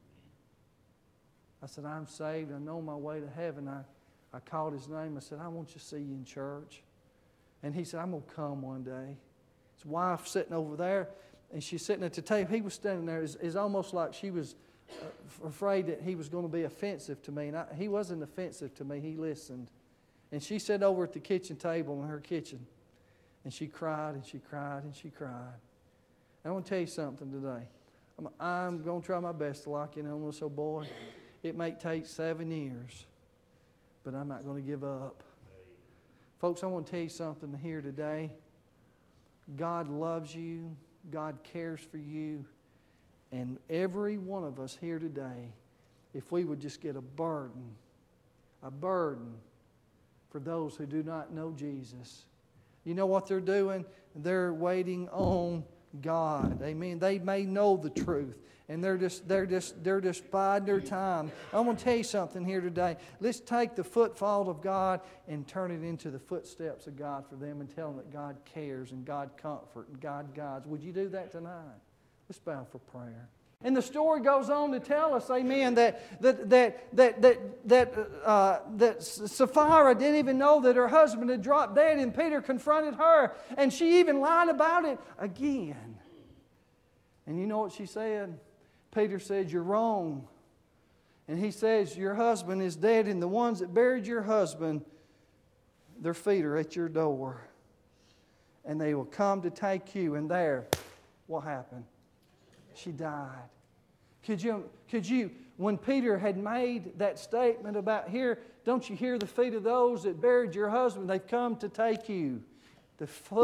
I said, I'm saved. I know my way to heaven. I, I called his name. I said, I want you to see you in church. And he said, I'm going to come one day. His wife sitting over there, and she's sitting at the table. He was standing there. It's, it's almost like she was afraid that he was going to be offensive to me. And I, he wasn't offensive to me. He listened. And she sat over at the kitchen table in her kitchen. And she cried and she cried and she cried. I want to tell you something today. I'm, I'm going to try my best to lock in on this old boy. It may take seven years, but I'm not going to give up. Folks, I want to tell you something here today. God loves you. God cares for you. And every one of us here today, if we would just get a burden, a burden for those who do not know Jesus. You know what they're doing? They're waiting on God. Amen. They may know the truth, and they're just they're just they're just biding their time. I want to tell you something here today. Let's take the footfall of God and turn it into the footsteps of God for them, and tell them that God cares and God comfort and God guides. Would you do that tonight? Let's bow for prayer. And the story goes on to tell us, amen, that that that that that that, uh, that Sapphira didn't even know that her husband had dropped dead, and Peter confronted her, and she even lied about it again. And you know what she said? Peter said, "You're wrong." And he says, "Your husband is dead, and the ones that buried your husband, their feet are at your door, and they will come to take you." And there, what happened? She died. Could you, could you, when Peter had made that statement about here, don't you hear the feet of those that buried your husband? They've come to take you. The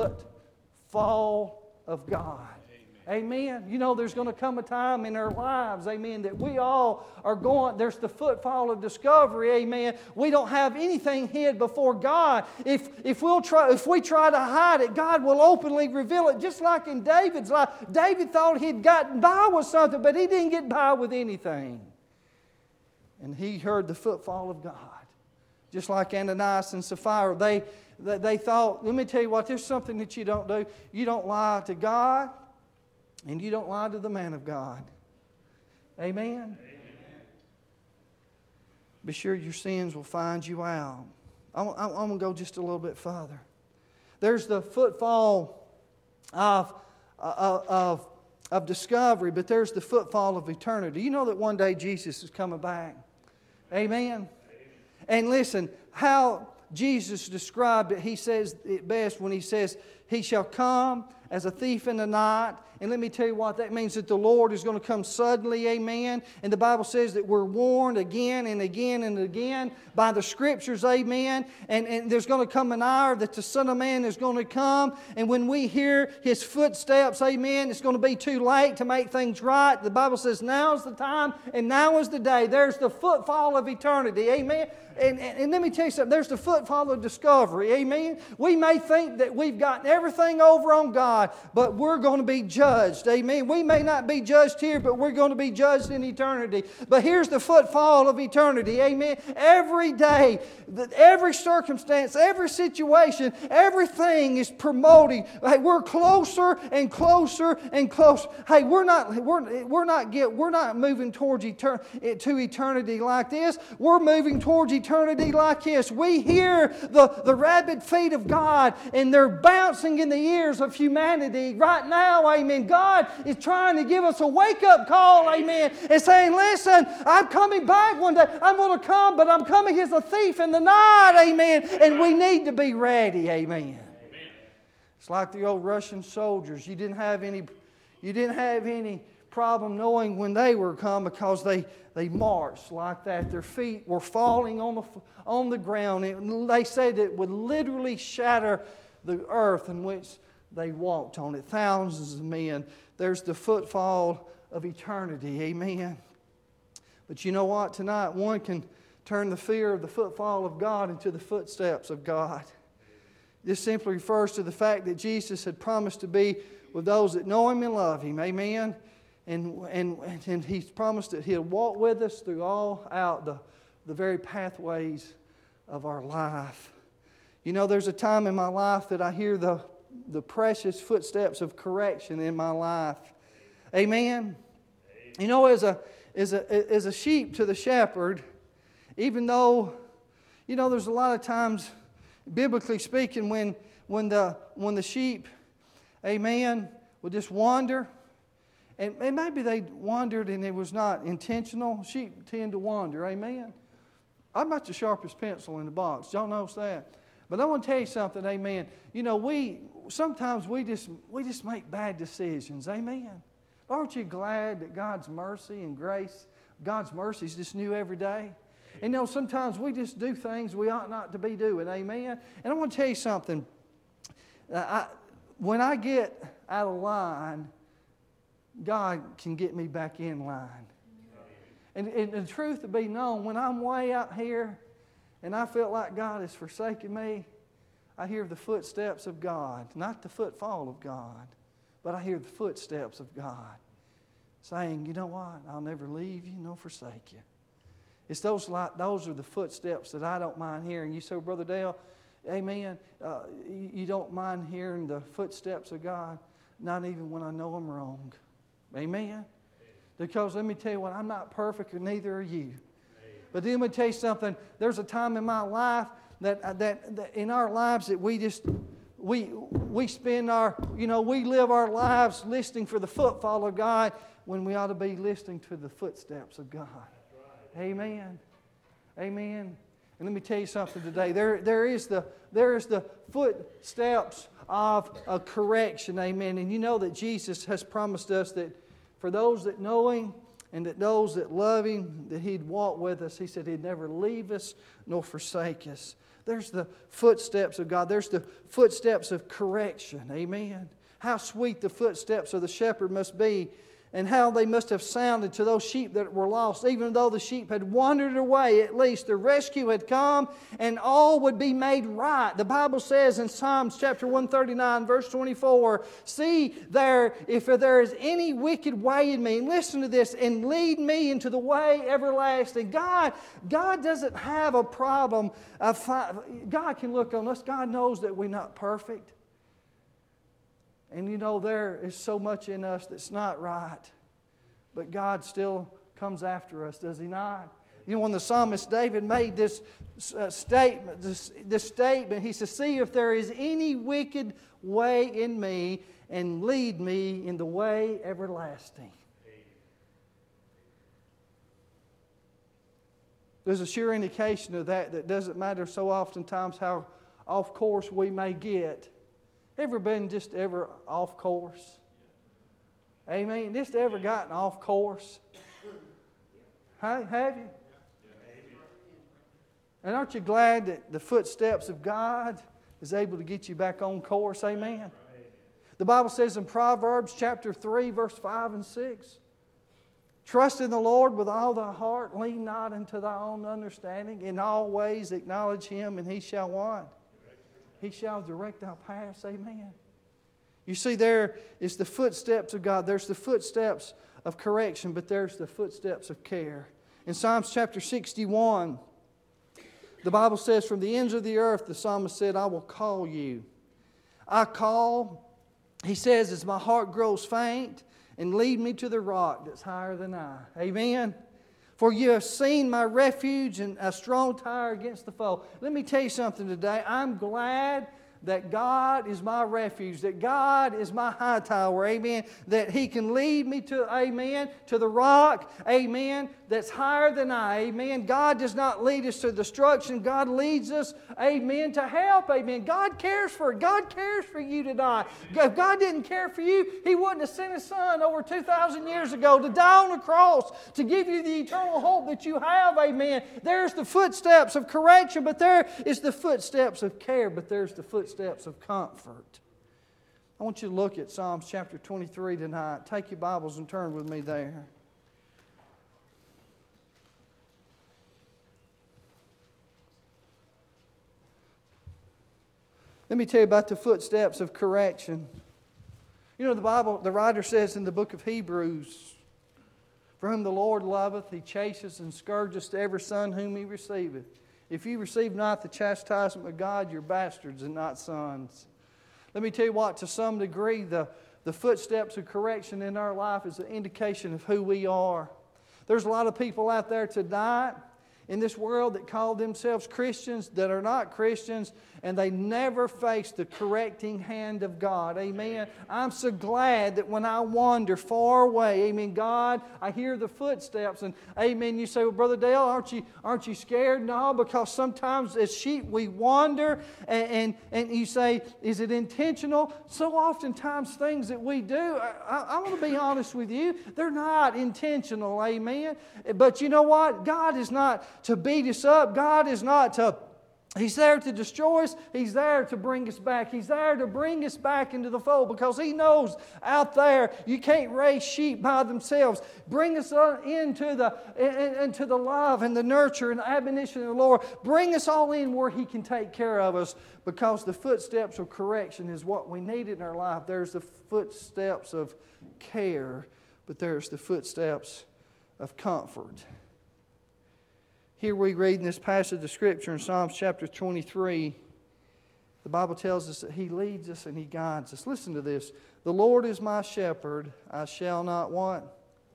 footfall of God. Amen. You know, there's going to come a time in our lives, amen, that we all are going, there's the footfall of discovery, amen. We don't have anything hid before God. If, if, we'll try, if we try to hide it, God will openly reveal it, just like in David's life. David thought he'd gotten by with something, but he didn't get by with anything. And he heard the footfall of God. Just like Ananias and Sapphira, they, they, they thought, let me tell you what, there's something that you don't do. You don't lie to God. And you don't lie to the man of God. Amen? Amen? Be sure your sins will find you out. I'm, I'm, I'm going to go just a little bit further. There's the footfall of, of, of, of discovery, but there's the footfall of eternity. You know that one day Jesus is coming back. Amen? Amen. And listen, how Jesus described it, He says it best when He says, He shall come as a thief in the night. And let me tell you what that means, that the Lord is going to come suddenly, amen. And the Bible says that we're warned again and again and again by the Scriptures, amen. And, and there's going to come an hour that the Son of Man is going to come. And when we hear His footsteps, amen, it's going to be too late to make things right. The Bible says now's the time and now is the day. There's the footfall of eternity, amen. And, and, and let me tell you something, there's the footfall of discovery, amen. We may think that we've gotten everything over on God, but we're going to be judged, amen. We may not be judged here, but we're going to be judged in eternity. But here's the footfall of eternity, amen. Every day, every circumstance, every situation, everything is promoting. Hey, we're closer and closer and closer. Hey, we're not we're, we're not get we're not moving towards etern- to eternity like this. We're moving towards eternity. Eternity like this. We hear the, the rapid feet of God, and they're bouncing in the ears of humanity right now, amen. God is trying to give us a wake-up call, amen, and saying, listen, I'm coming back one day. I'm going to come, but I'm coming as a thief in the night, amen, and we need to be ready, amen. It's like the old Russian soldiers. You didn't have any, you didn't have any problem knowing when they were come, because they, they marched like that. Their feet were falling on the, on the ground. It, they said it would literally shatter the earth in which they walked on it. Thousands of men. There's the footfall of eternity. Amen. But you know what? Tonight one can turn the fear of the footfall of God into the footsteps of God. This simply refers to the fact that Jesus had promised to be with those that know Him and love Him. Amen. And, and, and He's promised that He'll walk with us through all out the, the very pathways of our life. You know, there's a time in my life that I hear the, the precious footsteps of correction in my life. Amen? You know, as a, as a, as a sheep to the shepherd, even though, you know, there's a lot of times, biblically speaking, when, when, the, when the sheep, amen, will just wander. And, and maybe they wandered and it was not intentional. Sheep tend to wander, amen? I'm not the sharpest pencil in the box. Y'all know that. But I want to tell you something, amen. You know, we sometimes we just we just make bad decisions, amen. Aren't you glad that God's mercy and grace, God's mercy is just new every day? And you know, sometimes we just do things we ought not to be doing, amen. And I want to tell you something. Uh, I, when I get out of line, God can get me back in line. And, and the truth to be known, when I'm way out here and I feel like God has forsaken me, I hear the footsteps of God. Not the footfall of God, but I hear the footsteps of God saying, you know what, I'll never leave you nor forsake you. It's those, like, those are the footsteps that I don't mind hearing. You say, Brother Dale, amen, uh, you, you don't mind hearing the footsteps of God? Not even when I know I'm wrong. Amen? Because let me tell you what, I'm not perfect and neither are you. But let me tell you something. There's a time in my life that, that, that in our lives that we just, we, we spend our, you know, we live our lives listening for the footfall of God when we ought to be listening to the footsteps of God. Amen. Amen. And let me tell you something today. There, there is the, there is the footsteps of a correction. Amen. And you know that Jesus has promised us that for those that know Him and that those that love Him, that He'd walk with us. He said He'd never leave us nor forsake us. There's the footsteps of God. There's the footsteps of correction. Amen. How sweet the footsteps of the shepherd must be, and how they must have sounded to those sheep that were lost. Even though the sheep had wandered away, at least the rescue had come and all would be made right. The Bible says in Psalms chapter one thirty-nine, verse twenty-four, see there, if there is any wicked way in me, listen to this, and lead me into the way everlasting. God, God doesn't have a problem. Of, God can look on us. God knows that we're not perfect. And you know, there is so much in us that's not right. But God still comes after us, does He not? You know, when the psalmist David made this uh, statement, this, this statement, he says, see if there is any wicked way in me, and lead me in the way everlasting. There's a sure indication of that that doesn't matter so oftentimes how off course we may get. Ever been just ever off course? Amen. Just ever gotten off course? Hey, have you? And aren't you glad that the footsteps of God is able to get you back on course? Amen. The Bible says in Proverbs chapter three, verse five and six, trust in the Lord with all thy heart, lean not unto thy own understanding. In all ways acknowledge Him, and He shall what? He shall direct our paths. Amen. You see, there is the footsteps of God. There's the footsteps of correction, but there's the footsteps of care. In Psalms chapter sixty-one, the Bible says, from the ends of the earth, the psalmist said, I will call you. I call, he says, as my heart grows faint, and lead me to the rock that's higher than I. Amen. For you have seen my refuge and a strong tower against the foe. Let me tell you something today. I'm glad that God is my refuge, that God is my high tower, amen, that He can lead me to, amen, to the rock, amen, that's higher than I, amen. God does not lead us to destruction. God leads us, amen, to help, amen. God cares for it. God cares for you tonight. If God didn't care for you, He wouldn't have sent His Son over two thousand years ago to die on the cross to give you the eternal hope that you have, amen. There's the footsteps of correction, but there is the footsteps of care, but there's the footsteps of comfort. I want you to look at Psalms chapter twenty-three tonight. Take your Bibles and turn with me there. Let me tell you about the footsteps of correction. You know, the Bible, the writer says in the book of Hebrews, for whom the Lord loveth, He chastens and scourgeth every son whom He receiveth. If you receive not the chastisement of God, you're bastards and not sons. Let me tell you what, to some degree, the, the footsteps of correction in our life is an indication of who we are. There's a lot of people out there tonight, in this world that call themselves Christians that are not Christians, and they never face the correcting hand of God. Amen. I'm so glad that when I wander far away, amen, God, I hear the footsteps, and amen, you say, well, Brother Dale, aren't you, aren't you scared? No, because sometimes as sheep we wander, and, and, and you say, is it intentional? So oftentimes things that we do, I, I, I want to be honest with you, they're not intentional, amen. But you know what? God is not to beat us up. God is not to, He's there to destroy us. He's there to bring us back. He's there to bring us back into the fold, because He knows out there you can't raise sheep by themselves. Bring us into the, into the love and the nurture and the admonition of the Lord. Bring us all in where He can take care of us, because the footsteps of correction is what we need in our life. There's the footsteps of care, but there's the footsteps of comfort. Here we read in this passage of Scripture in Psalms chapter twenty-three, the Bible tells us that He leads us and He guides us. Listen to this. The Lord is my shepherd, I shall not want.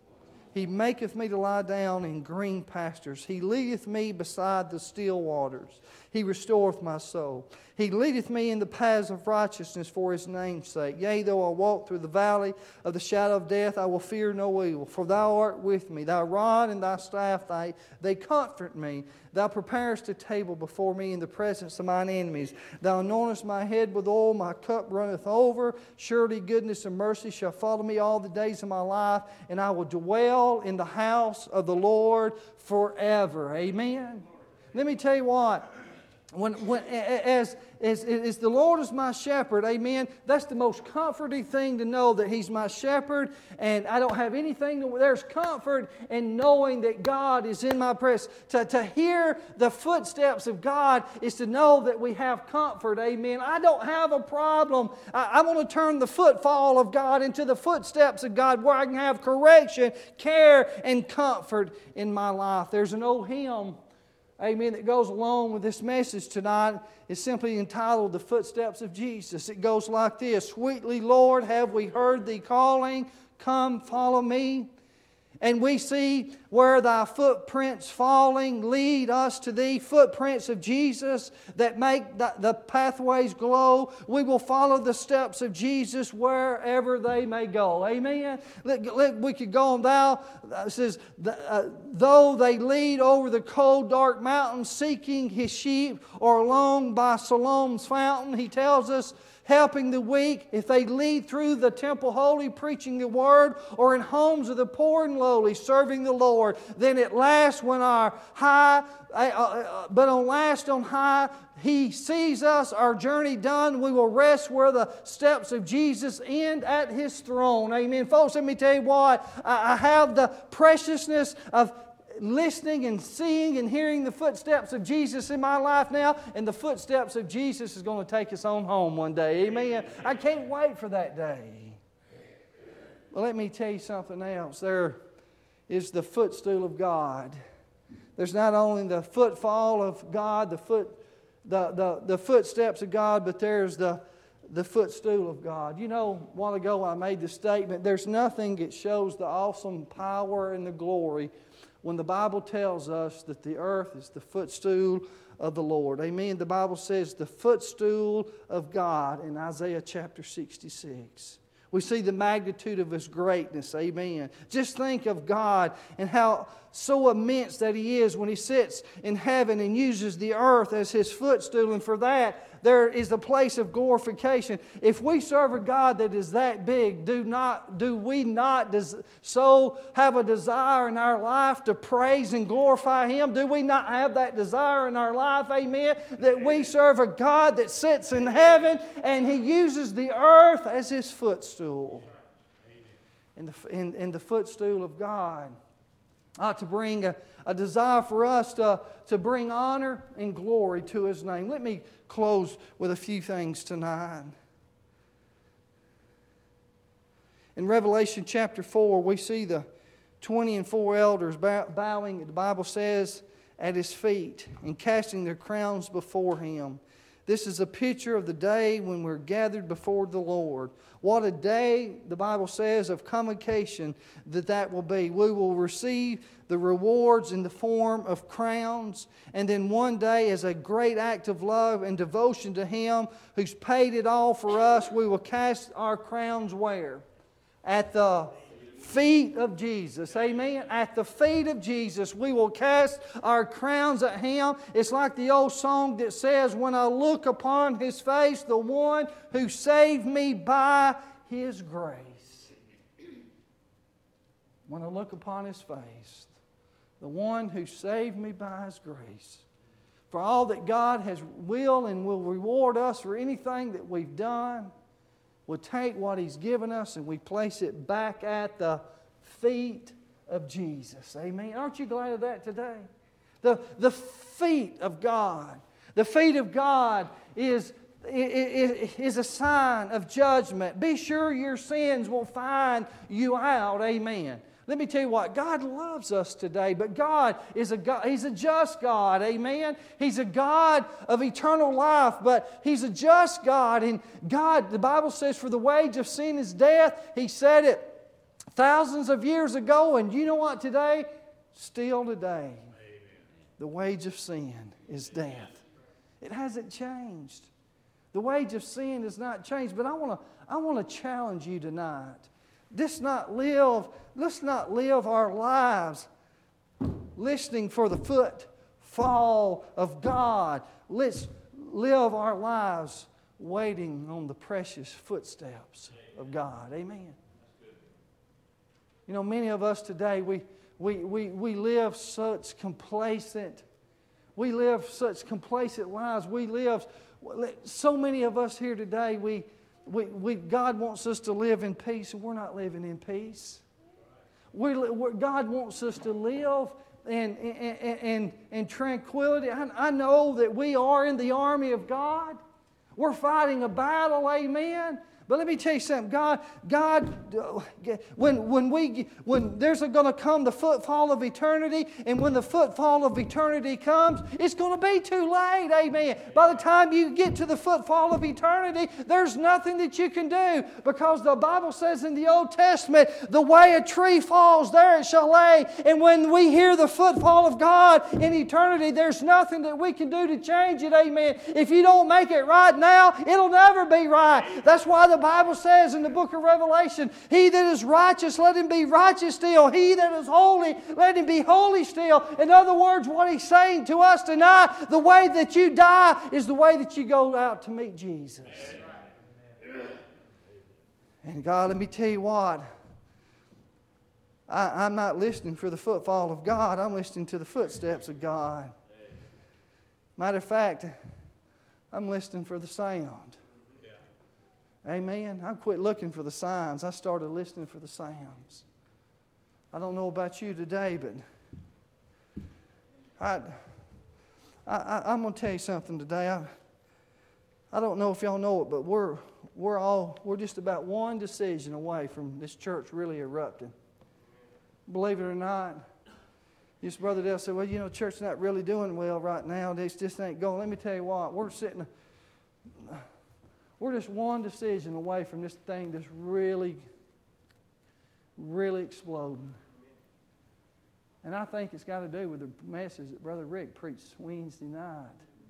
He maketh me to lie down in green pastures. He leadeth me beside the still waters. He restoreth my soul. He leadeth me in the paths of righteousness for His name's sake. Yea, though I walk through the valley of the shadow of death, I will fear no evil. For Thou art with me. Thy rod and Thy staff, they, they comfort me. Thou preparest a table before me in the presence of mine enemies. Thou anointest my head with oil, my cup runneth over. Surely goodness and mercy shall follow me all the days of my life, and I will dwell in the house of the Lord forever. Amen. Let me tell you what. When, when, as, as, as the Lord is my shepherd, amen, that's the most comforting thing to know that He's my shepherd, and I don't have anything to, there's comfort in knowing that God is in my presence. To, to hear the footsteps of God is to know that we have comfort, amen. I don't have a problem. I, I want to turn the footfall of God into the footsteps of God, where I can have correction, care, and comfort in my life. There's an old hymn, amen, that goes along with this message tonight. It's simply entitled The Footsteps of Jesus. It goes like this. Sweetly, Lord, have we heard Thee calling, come follow me. And we see where Thy footprints falling lead us to Thee, footprints of Jesus that make the, the pathways glow. We will follow the steps of Jesus wherever they may go. Amen. Let, let, we could go on. Thou uh, says, uh, though they lead over the cold dark mountain, seeking His sheep, or along by Siloam's fountain, He tells us, helping the weak, if they lead through the temple holy, preaching the word, or in homes of the poor and lowly, serving the Lord, then at last when our high, uh, uh, but on last on high, He sees us, our journey done, we will rest where the steps of Jesus end at His throne. Amen. Folks, let me tell you what, I, I have the preciousness of listening and seeing and hearing the footsteps of Jesus in my life now, and the footsteps of Jesus is going to take us on home one day. Amen. I can't wait for that day. Well, let me tell you something else. There is the footstool of God. There's not only the footfall of God, the foot, the, the, the footsteps of God, but there's the the footstool of God. You know, a while ago I made the statement, there's nothing that shows the awesome power and the glory when the Bible tells us that the earth is the footstool of the Lord. Amen. The Bible says the footstool of God in Isaiah chapter sixty-six. We see the magnitude of His greatness. Amen. Just think of God and how so immense that He is when He sits in heaven and uses the earth as His footstool. And for that, there is a place of glorification. If we serve a God that is that big, do not do we not des- so have a desire in our life to praise and glorify Him? Do we not have that desire in our life, amen, that we serve a God that sits in heaven and He uses the earth as His footstool? And the, and, and the footstool of God ought to bring a, a desire for us to, to bring honor and glory to His name. Let me close with a few things tonight. In Revelation chapter four, we see the twenty and four elders bowing, the Bible says, at His feet and casting their crowns before Him. This is a picture of the day when we're gathered before the Lord. What a day, the Bible says, of convocation that that will be. We will receive the rewards in the form of crowns. And then one day, as a great act of love and devotion to Him who's paid it all for us, we will cast our crowns where? At the feet of Jesus. Amen. At the feet of Jesus, we will cast our crowns at Him. It's like the old song that says, when I look upon His face, the one who saved me by His grace. When I look upon His face, the one who saved me by His grace. For all that God has will and will reward us for anything that we've done, we'll take what He's given us and we place it back at the feet of Jesus. Amen. Aren't you glad of that today? The, the feet of God. The feet of God is, is, is a sign of judgment. Be sure your sins will find you out. Amen. Let me tell you what, God loves us today, but God is a God, He's a just God, amen? He's a God of eternal life, but He's a just God. And God, the Bible says, for the wage of sin is death. He said it thousands of years ago, and you know what today? Still today, amen. The wage of sin is death. It hasn't changed. The wage of sin has not changed, but I want to I want to challenge you tonight. Let's not live, let's not live our lives listening for the footfall of God. Let's live our lives waiting on the precious footsteps of God. Amen. You know, many of us today, we, we, we, we live such complacent, we live such complacent lives. We live, so many of us here today, we We, we, God wants us to live in peace, and we're not living in peace. We're, we're, God wants us to live in, in, in, in tranquility. I, I know that we are in the army of God. We're fighting a battle, amen. But let me tell you something. God, God, when when we when there's going to come the footfall of eternity, and when the footfall of eternity comes, it's going to be too late. Amen. By the time you get to the footfall of eternity, there's nothing that you can do, because the Bible says in the Old Testament, the way a tree falls, there it shall lay. And when we hear the footfall of God in eternity, there's nothing that we can do to change it. Amen. If you don't make it right now, it'll never be right. That's why the Bible says in the book of Revelation, he that is righteous, let him be righteous still. He that is holy, let him be holy still. In other words, what he's saying to us tonight, the way that you die is the way that you go out to meet Jesus. And God, let me tell you what, I, I'm not listening for the footfall of God. I'm listening to the footsteps of God. Matter of fact, I'm listening for the sound. Amen. I quit looking for the signs. I started listening for the sounds. I don't know about you today, but I, I, I'm going to tell you something today. I, I don't know if y'all know it, but we're we're all we're just about one decision away from this church really erupting. Believe it or not, this brother Dale said, "Well, you know, church's not really doing well right now. This just ain't going." Let me tell you what. We're sitting. We're just one decision away from this thing just really, really exploding. And I think it's got to do with the message that Brother Rick preached Wednesday night.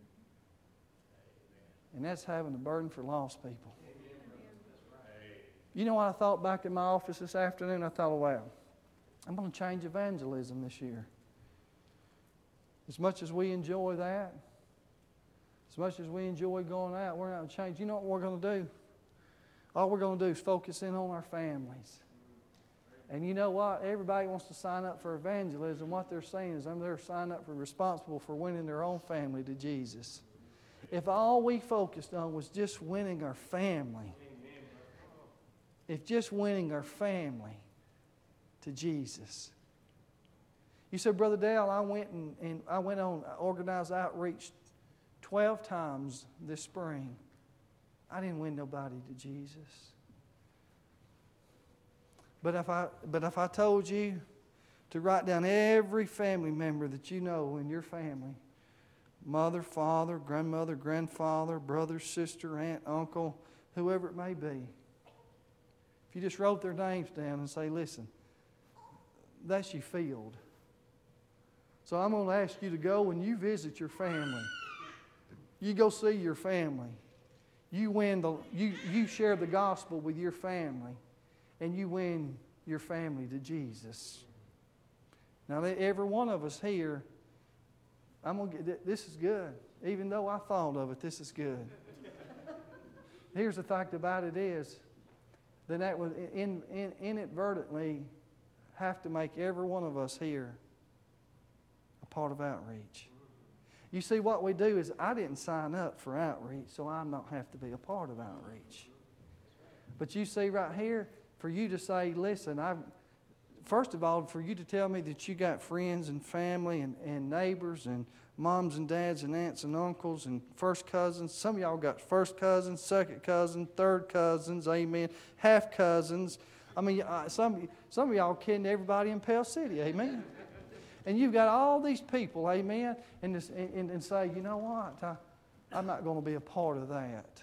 And that's having a burden for lost people. You know what I thought back in my office this afternoon? I thought, oh, wow, I'm going to change evangelism this year. As much as we enjoy that, as much as we enjoy going out, we're not going to change. You know what we're going to do? All we're going to do is focus in on our families. And you know what? Everybody wants to sign up for evangelism. What they're saying is they're signing up for responsible for winning their own family to Jesus. If all we focused on was just winning our family, if just winning our family to Jesus. You said, Brother Dale, I went and, and I went on organized outreach twelve times this spring. I didn't win nobody to Jesus. But if I but if I told you to write down every family member that you know in your family, mother, father, grandmother, grandfather, brother, sister, aunt, uncle, whoever it may be. If you just wrote their names down and say, listen, that's your field. So I'm going to ask you to go and you visit your family. You go see your family. You win the you, you share the gospel with your family, and you win your family to Jesus. Now, every one of us here, I'm gonna get this is good. Even though I thought of it, this is good. Here's the fact about it is, that that would in, in, inadvertently have to make every one of us here a part of outreach. You see, what we do is, I didn't sign up for outreach, so I don't have to be a part of outreach. But you see right here, for you to say, listen, I've, first of all, for you to tell me that you got friends and family and, and neighbors and moms and dads and aunts and uncles and first cousins. Some of y'all got first cousins, second cousins, third cousins, amen, half cousins. I mean, some, some of y'all kidding everybody in Pell City, amen. And you've got all these people, amen, and, this, and, and say, you know what, I, I'm not going to be a part of that.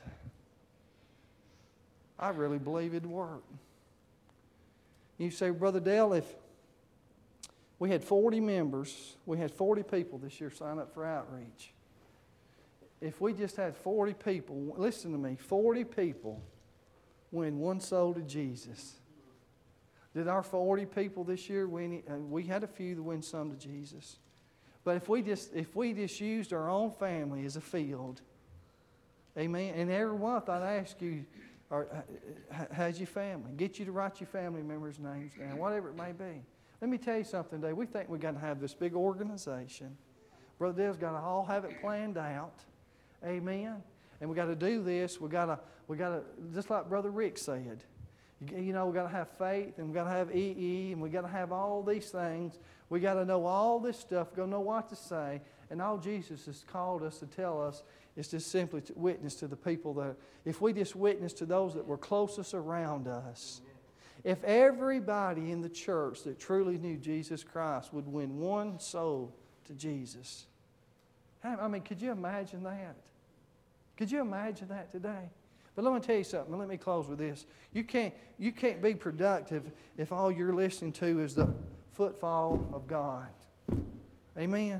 I really believe it'd work. You say, Brother Dale, if we had forty members, we had forty people this year sign up for outreach. If we just had forty people, listen to me, forty people win one soul to Jesus. Did our forty people this year win? We had a few that win some to Jesus. But if we just if we just used our own family as a field, amen. And every month I'd ask you, or, how's your family? Get you to write your family members' names down, whatever it may be. Let me tell you something today. We think we've got to have this big organization. Brother Dale's got to all have it planned out. Amen. And we got to do this. We got to we got to just like Brother Rick said. You know, we got to have faith, and we got to have E E, and we got to have all these things. We got to know all this stuff. Got to know what to say, and all Jesus has called us to tell us is just simply to witness to the people that. If we just witness to those that were closest around us, if everybody in the church that truly knew Jesus Christ would win one soul to Jesus, I mean, could you imagine that? Could you imagine that today? But let me tell you something. Let me close with this. You can't, you can't be productive if all you're listening to is the footfall of God. Amen?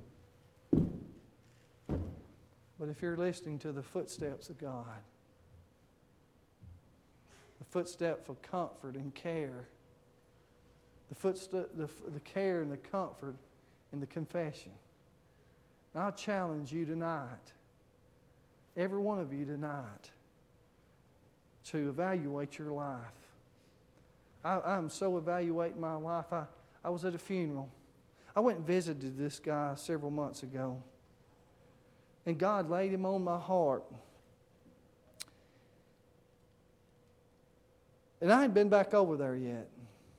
But if you're listening to the footsteps of God, the footsteps of comfort and care, the, footstep, the, the care and the comfort and the confession, and I'll challenge you tonight, every one of you tonight, to evaluate your life. I, I'm so evaluating my life. I, I was at a funeral. I went and visited this guy several months ago. And God laid him on my heart. And I hadn't been back over there yet.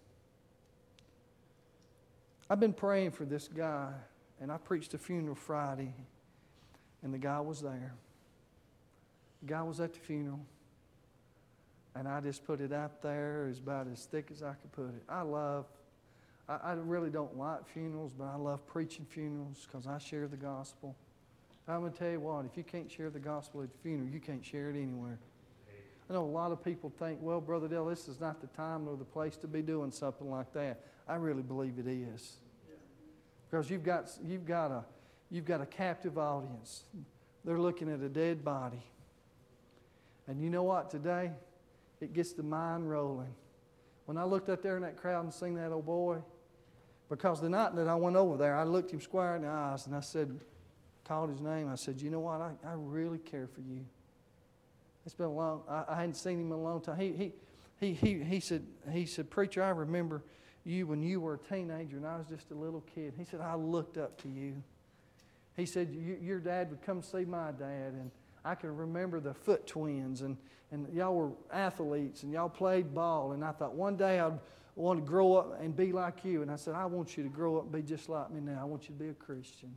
I've been praying for this guy. And I preached a funeral Friday. And the guy was there. The guy was at the funeral. And I just put it out there as about as thick as I could put it. I love, I, I really don't like funerals, but I love preaching funerals because I share the gospel. I'm going to tell you what, if you can't share the gospel at the funeral, you can't share it anywhere. I know a lot of people think, well, Brother Dale, this is not the time or the place to be doing something like that. I really believe it is. Because you've got, you've got, a, you've got a captive audience. They're looking at a dead body. And you know what, today? It gets the mind rolling. When I looked up there in that crowd and seen that old boy, because the night that I went over there, I looked him square in the eyes and I said, called his name. I said, you know what? I, I really care for you. It's been a long. I, I hadn't seen him in a long time. He he he he he said he said, Preacher, I remember you when you were a teenager and I was just a little kid. He said, I looked up to you. He said, your dad would come see my dad, and I can remember the Foot Twins, and, and y'all were athletes, and y'all played ball, and I thought one day I'd want to grow up and be like you. And I said, I want you to grow up and be just like me now. I want you to be a Christian.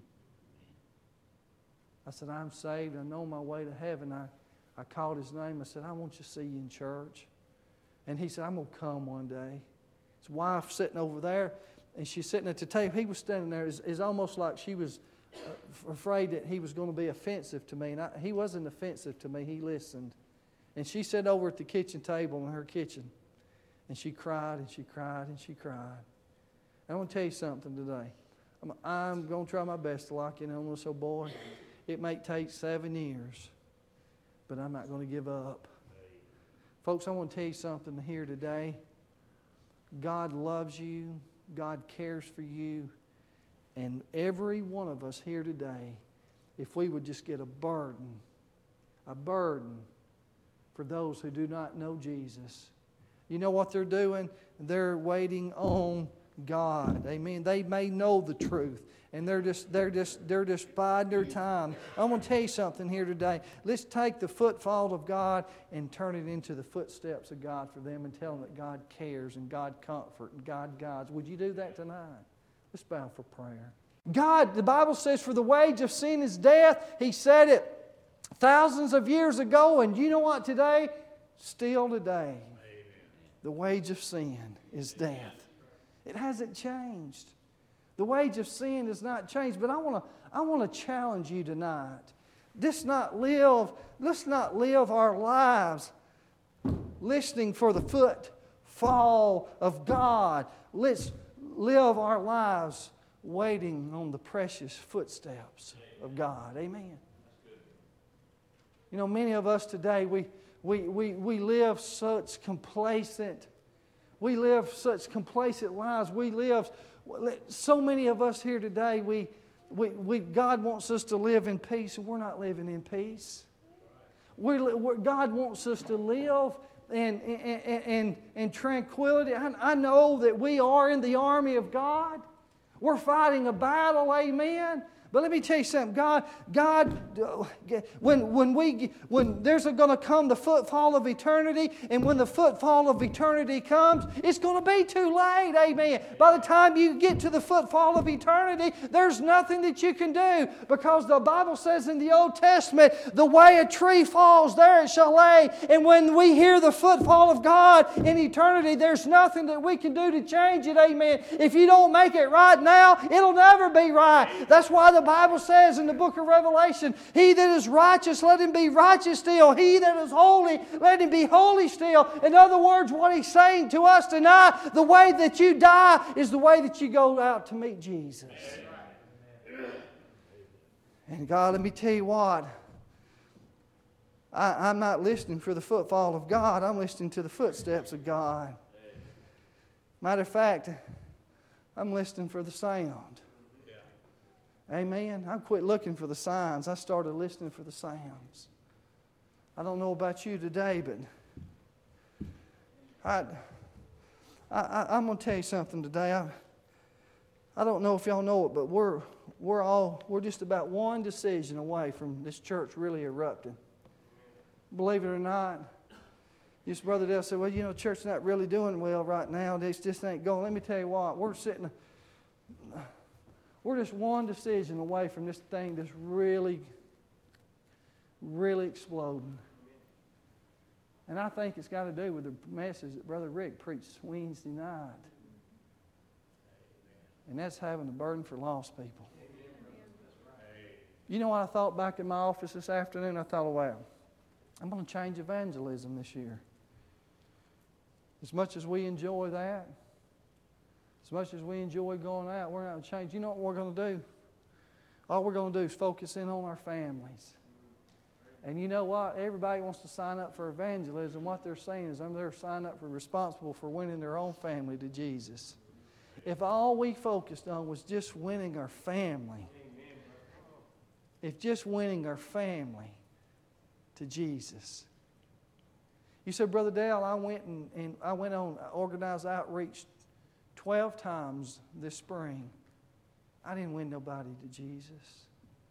I said, I'm saved. I know my way to heaven. I, I called his name. I said, I want you to see you in church. And he said, I'm going to come one day. His wife sitting over there, and she's sitting at the table. He was standing there. It's, it's almost like she was afraid that he was going to be offensive to me. And I, he wasn't offensive to me. He listened. And she sat over at the kitchen table in her kitchen. And she cried and she cried and she cried. I want to tell you something today. I'm, I'm going to try my best to lock in on this old boy. It may take seven years, but I'm not going to give up. Folks, I want to tell you something here today. God loves you. God cares for you. And every one of us here today, if we would just get a burden, a burden for those who do not know Jesus. You know what they're doing? They're waiting on God. Amen. They may know the truth, and they're just they're just they're just biding their time. I want to tell you something here today. Let's take the footfall of God and turn it into the footsteps of God for them, and tell them that God cares and God comfort and God guides. Would you do that tonight? Let's bow for prayer. God, the Bible says, for the wage of sin is death. He said it thousands of years ago, and you know what today? Still today, the wage of sin is death. It hasn't changed. The wage of sin has not changed. But I want to I want to challenge you tonight. Let's not live, let's not live our lives listening for the footfall of God. Let's live our lives waiting on the precious footsteps of God. Amen. You know, many of us today, we we we we live such complacent We live such complacent lives. We live, so many of us here today, we, we, we, God wants us to live in peace, and we're not living in peace. We're, we're, God wants us to live in, in, in, in tranquility. I, I know that we are in the army of God. We're fighting a battle, amen. But let me tell you something. God, God, when when we when there's going to come the footfall of eternity, and when the footfall of eternity comes, it's going to be too late. Amen. By the time you get to the footfall of eternity, there's nothing that you can do, because the Bible says in the Old Testament, the way a tree falls, there it shall lay. And when we hear the footfall of God in eternity, there's nothing that we can do to change it. Amen. If you don't make it right now, it'll never be right. That's why the Bible says in the book of Revelation, he that is righteous, let him be righteous still. He that is holy, let him be holy still. In other words, what he's saying to us tonight, the way that you die is the way that you go out to meet Jesus. And God, let me tell you what, I, I'm not listening for the footfall of God. I'm listening to the footsteps of God. Matter of fact, I'm listening for the sound. Amen. I quit looking for the signs. I started listening for the sounds. I don't know about you today, but I, I, I'm going to tell you something today. I, I don't know if y'all know it, but we're we're all we're just about one decision away from this church really erupting. Believe it or not, this brother Dale said, "Well, you know, church's not really doing well right now. This just ain't going." Let me tell you what. We're sitting. We're just one decision away from this thing just really, really exploding. And I think it's got to do with the message that Brother Rick preached Wednesday night. And that's having a burden for lost people. You know what I thought back in my office this afternoon? I thought, oh, wow, I'm going to change evangelism this year. As much as we enjoy that, as much as we enjoy going out, we're not going to change. You know what we're going to do? All we're going to do is focus in on our families. And you know what? Everybody wants to sign up for evangelism. What they're saying is they're signing up for responsible for winning their own family to Jesus. If all we focused on was just winning our family, if just winning our family to Jesus. You said, Brother Dale, I went and, and I went on organized outreach twelve times this spring. I didn't win nobody to Jesus.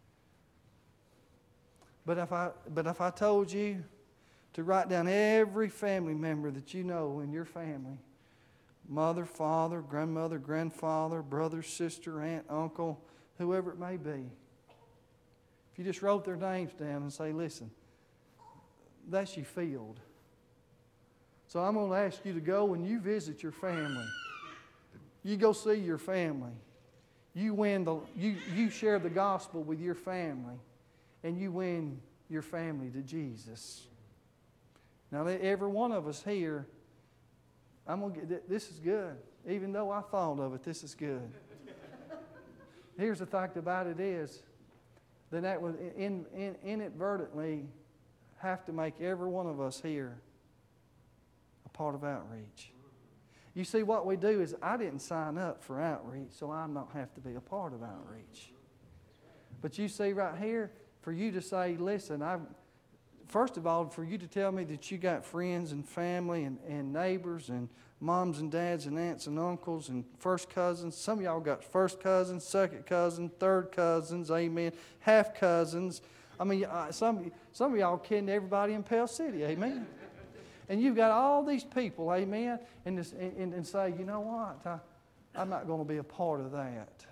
But if I but if I told you to write down every family member that you know in your family, mother, father, grandmother, grandfather, brother, sister, aunt, uncle, whoever it may be, if you just wrote their names down and say, listen, that's your field. So I'm going to ask you to go when you visit your family. You go see your family. You win the you you share the gospel with your family, and you win your family to Jesus. Now, every one of us here, I'm gonna get this is good. Even though I thought of it, this is good. Here's the fact about it is that that would in, in, inadvertently have to make every one of us here a part of outreach. You see, what we do is I didn't sign up for outreach, so I don't have to be a part of outreach. But you see right here, for you to say, listen, I first of all, for you to tell me that you got friends and family and, and neighbors and moms and dads and aunts and uncles and first cousins. Some of y'all got first cousins, second cousins, third cousins, amen, half cousins. I mean, some, some of y'all kidding everybody in Pell City, amen. And you've got all these people, amen, and, this, and, and say, you know what, I, I'm not going to be a part of that.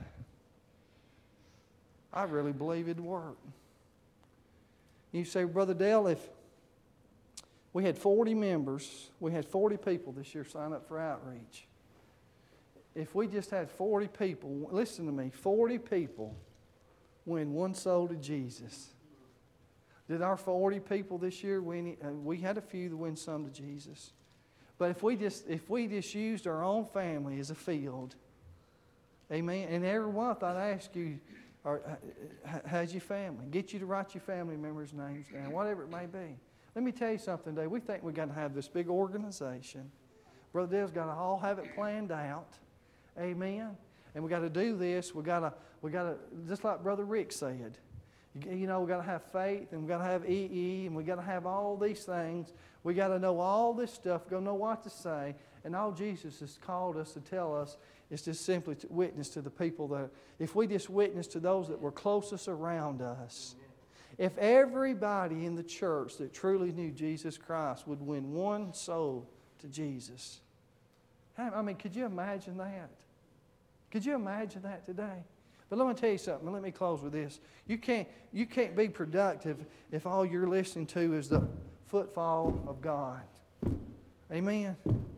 I really believe it'd work. You say, Brother Dale, if we had forty members, we had forty people this year sign up for outreach. If we just had forty people, listen to me, forty people win one soul to Jesus. Did our forty people this year win? We had a few that win some to Jesus. But if we just if we just used our own family as a field, amen. And every month I'd ask you, or, how's your family? Get you to write your family members' names down, whatever it may be. Let me tell you something today. We think we've got to have this big organization. Brother Dale's got to all have it planned out. Amen. And we got to do this. We got to, we got to, just like Brother Rick said, you, you know, we got to have faith, and we got to have E E, and we got to have all these things. We got to know all this stuff. Got to know what to say. And all Jesus has called us to tell us is just simply to witness to the people that, if we just witness to those that were closest around us. If everybody in the church that truly knew Jesus Christ would win one soul to Jesus. I mean, could you imagine that? Could you imagine that today? But let me tell you something. Let me close with this. You can't, you can't be productive if all you're listening to is the footfall of God. Amen?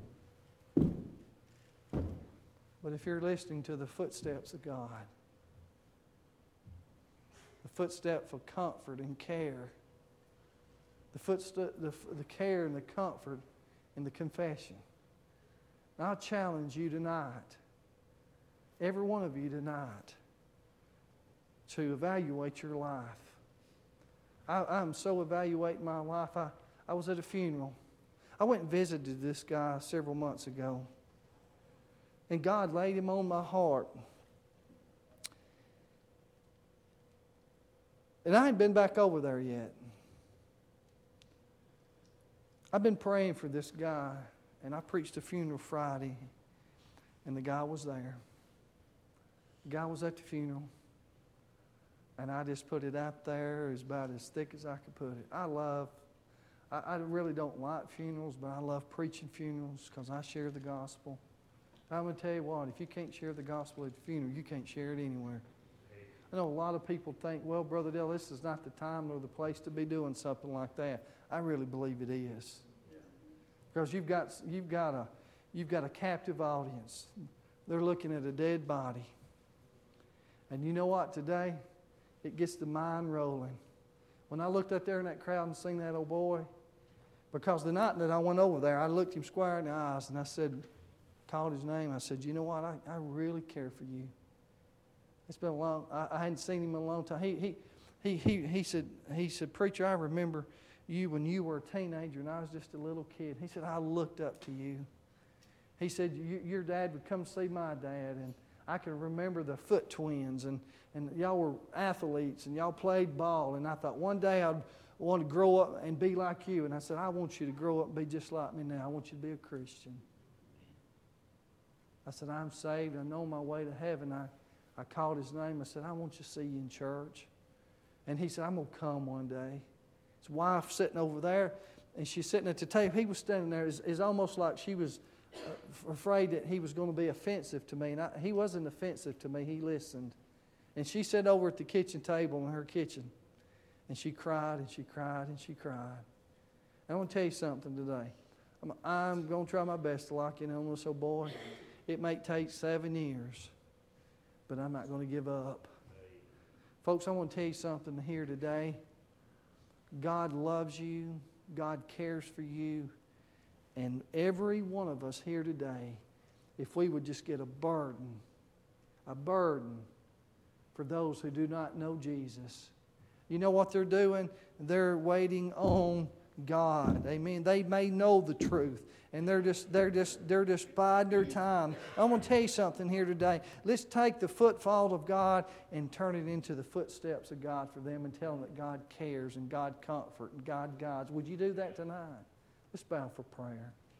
But if you're listening to the footsteps of God, the footsteps of comfort and care, the, footstep, the, the care and the comfort and the confession, I'll challenge you tonight, every one of you tonight, to evaluate your life. I, I'm so evaluating my life. I, I was at a funeral. I went and visited this guy several months ago. And God laid him on my heart. And I ain't been back over there yet. I've been praying for this guy. And I preached a funeral Friday. And the guy was there. The guy was at the funeral. And I just put it out there. It was about as thick as I could put it. I love, I, I really don't like funerals, but I love preaching funerals because I share the gospel. I'm going to tell you what, if you can't share the gospel at the funeral, you can't share it anywhere. I know a lot of people think, well, Brother Dale, this is not the time or the place to be doing something like that. I really believe it is. Because you've got, you've got, a, you've got a captive audience. They're looking at a dead body. And you know what, today, it gets the mind rolling. When I looked up there in that crowd and seen that old boy, because the night that I went over there, I looked him square in the eyes and I said, called his name. I said, you know what? I, I really care for you. It's been a long. I, I hadn't seen him in a long time. He he he he he said he said, Preacher, I remember you when you were a teenager and I was just a little kid. He said, I looked up to you. He said, your dad would come see my dad, and I can remember the Foot Twins, and and y'all were athletes and y'all played ball, and I thought one day I'd want to grow up and be like you. And I said, I want you to grow up and be just like me now. I want you to be a Christian. I said, I'm saved. I know my way to heaven. I, I called his name. I said, I want you to see you in church. And he said, I'm going to come one day. His wife sitting over there, and she's sitting at the table. He was standing there. It's, it's almost like she was uh, afraid that he was going to be offensive to me. And I, he wasn't offensive to me. He listened. And she sat over at the kitchen table in her kitchen. And she cried, and she cried, and she cried. I want to tell you something today. I'm, I'm going to try my best to lock in on this old boy. It may take seven years. but I'm not going to give up. Folks, I want to tell you something here today. God loves you. God cares for you. And every one of us here today, if we would just get a burden, a burden for those who do not know Jesus. You know what they're doing? They're waiting on God. Amen. They may know the truth, and they're just they're just they're just biding their time. I want to tell you something here today. Let's take the footfall of God and turn it into the footsteps of God for them, and tell them that God cares and God comfort and God guides. Would you do that tonight? Let's bow for prayer.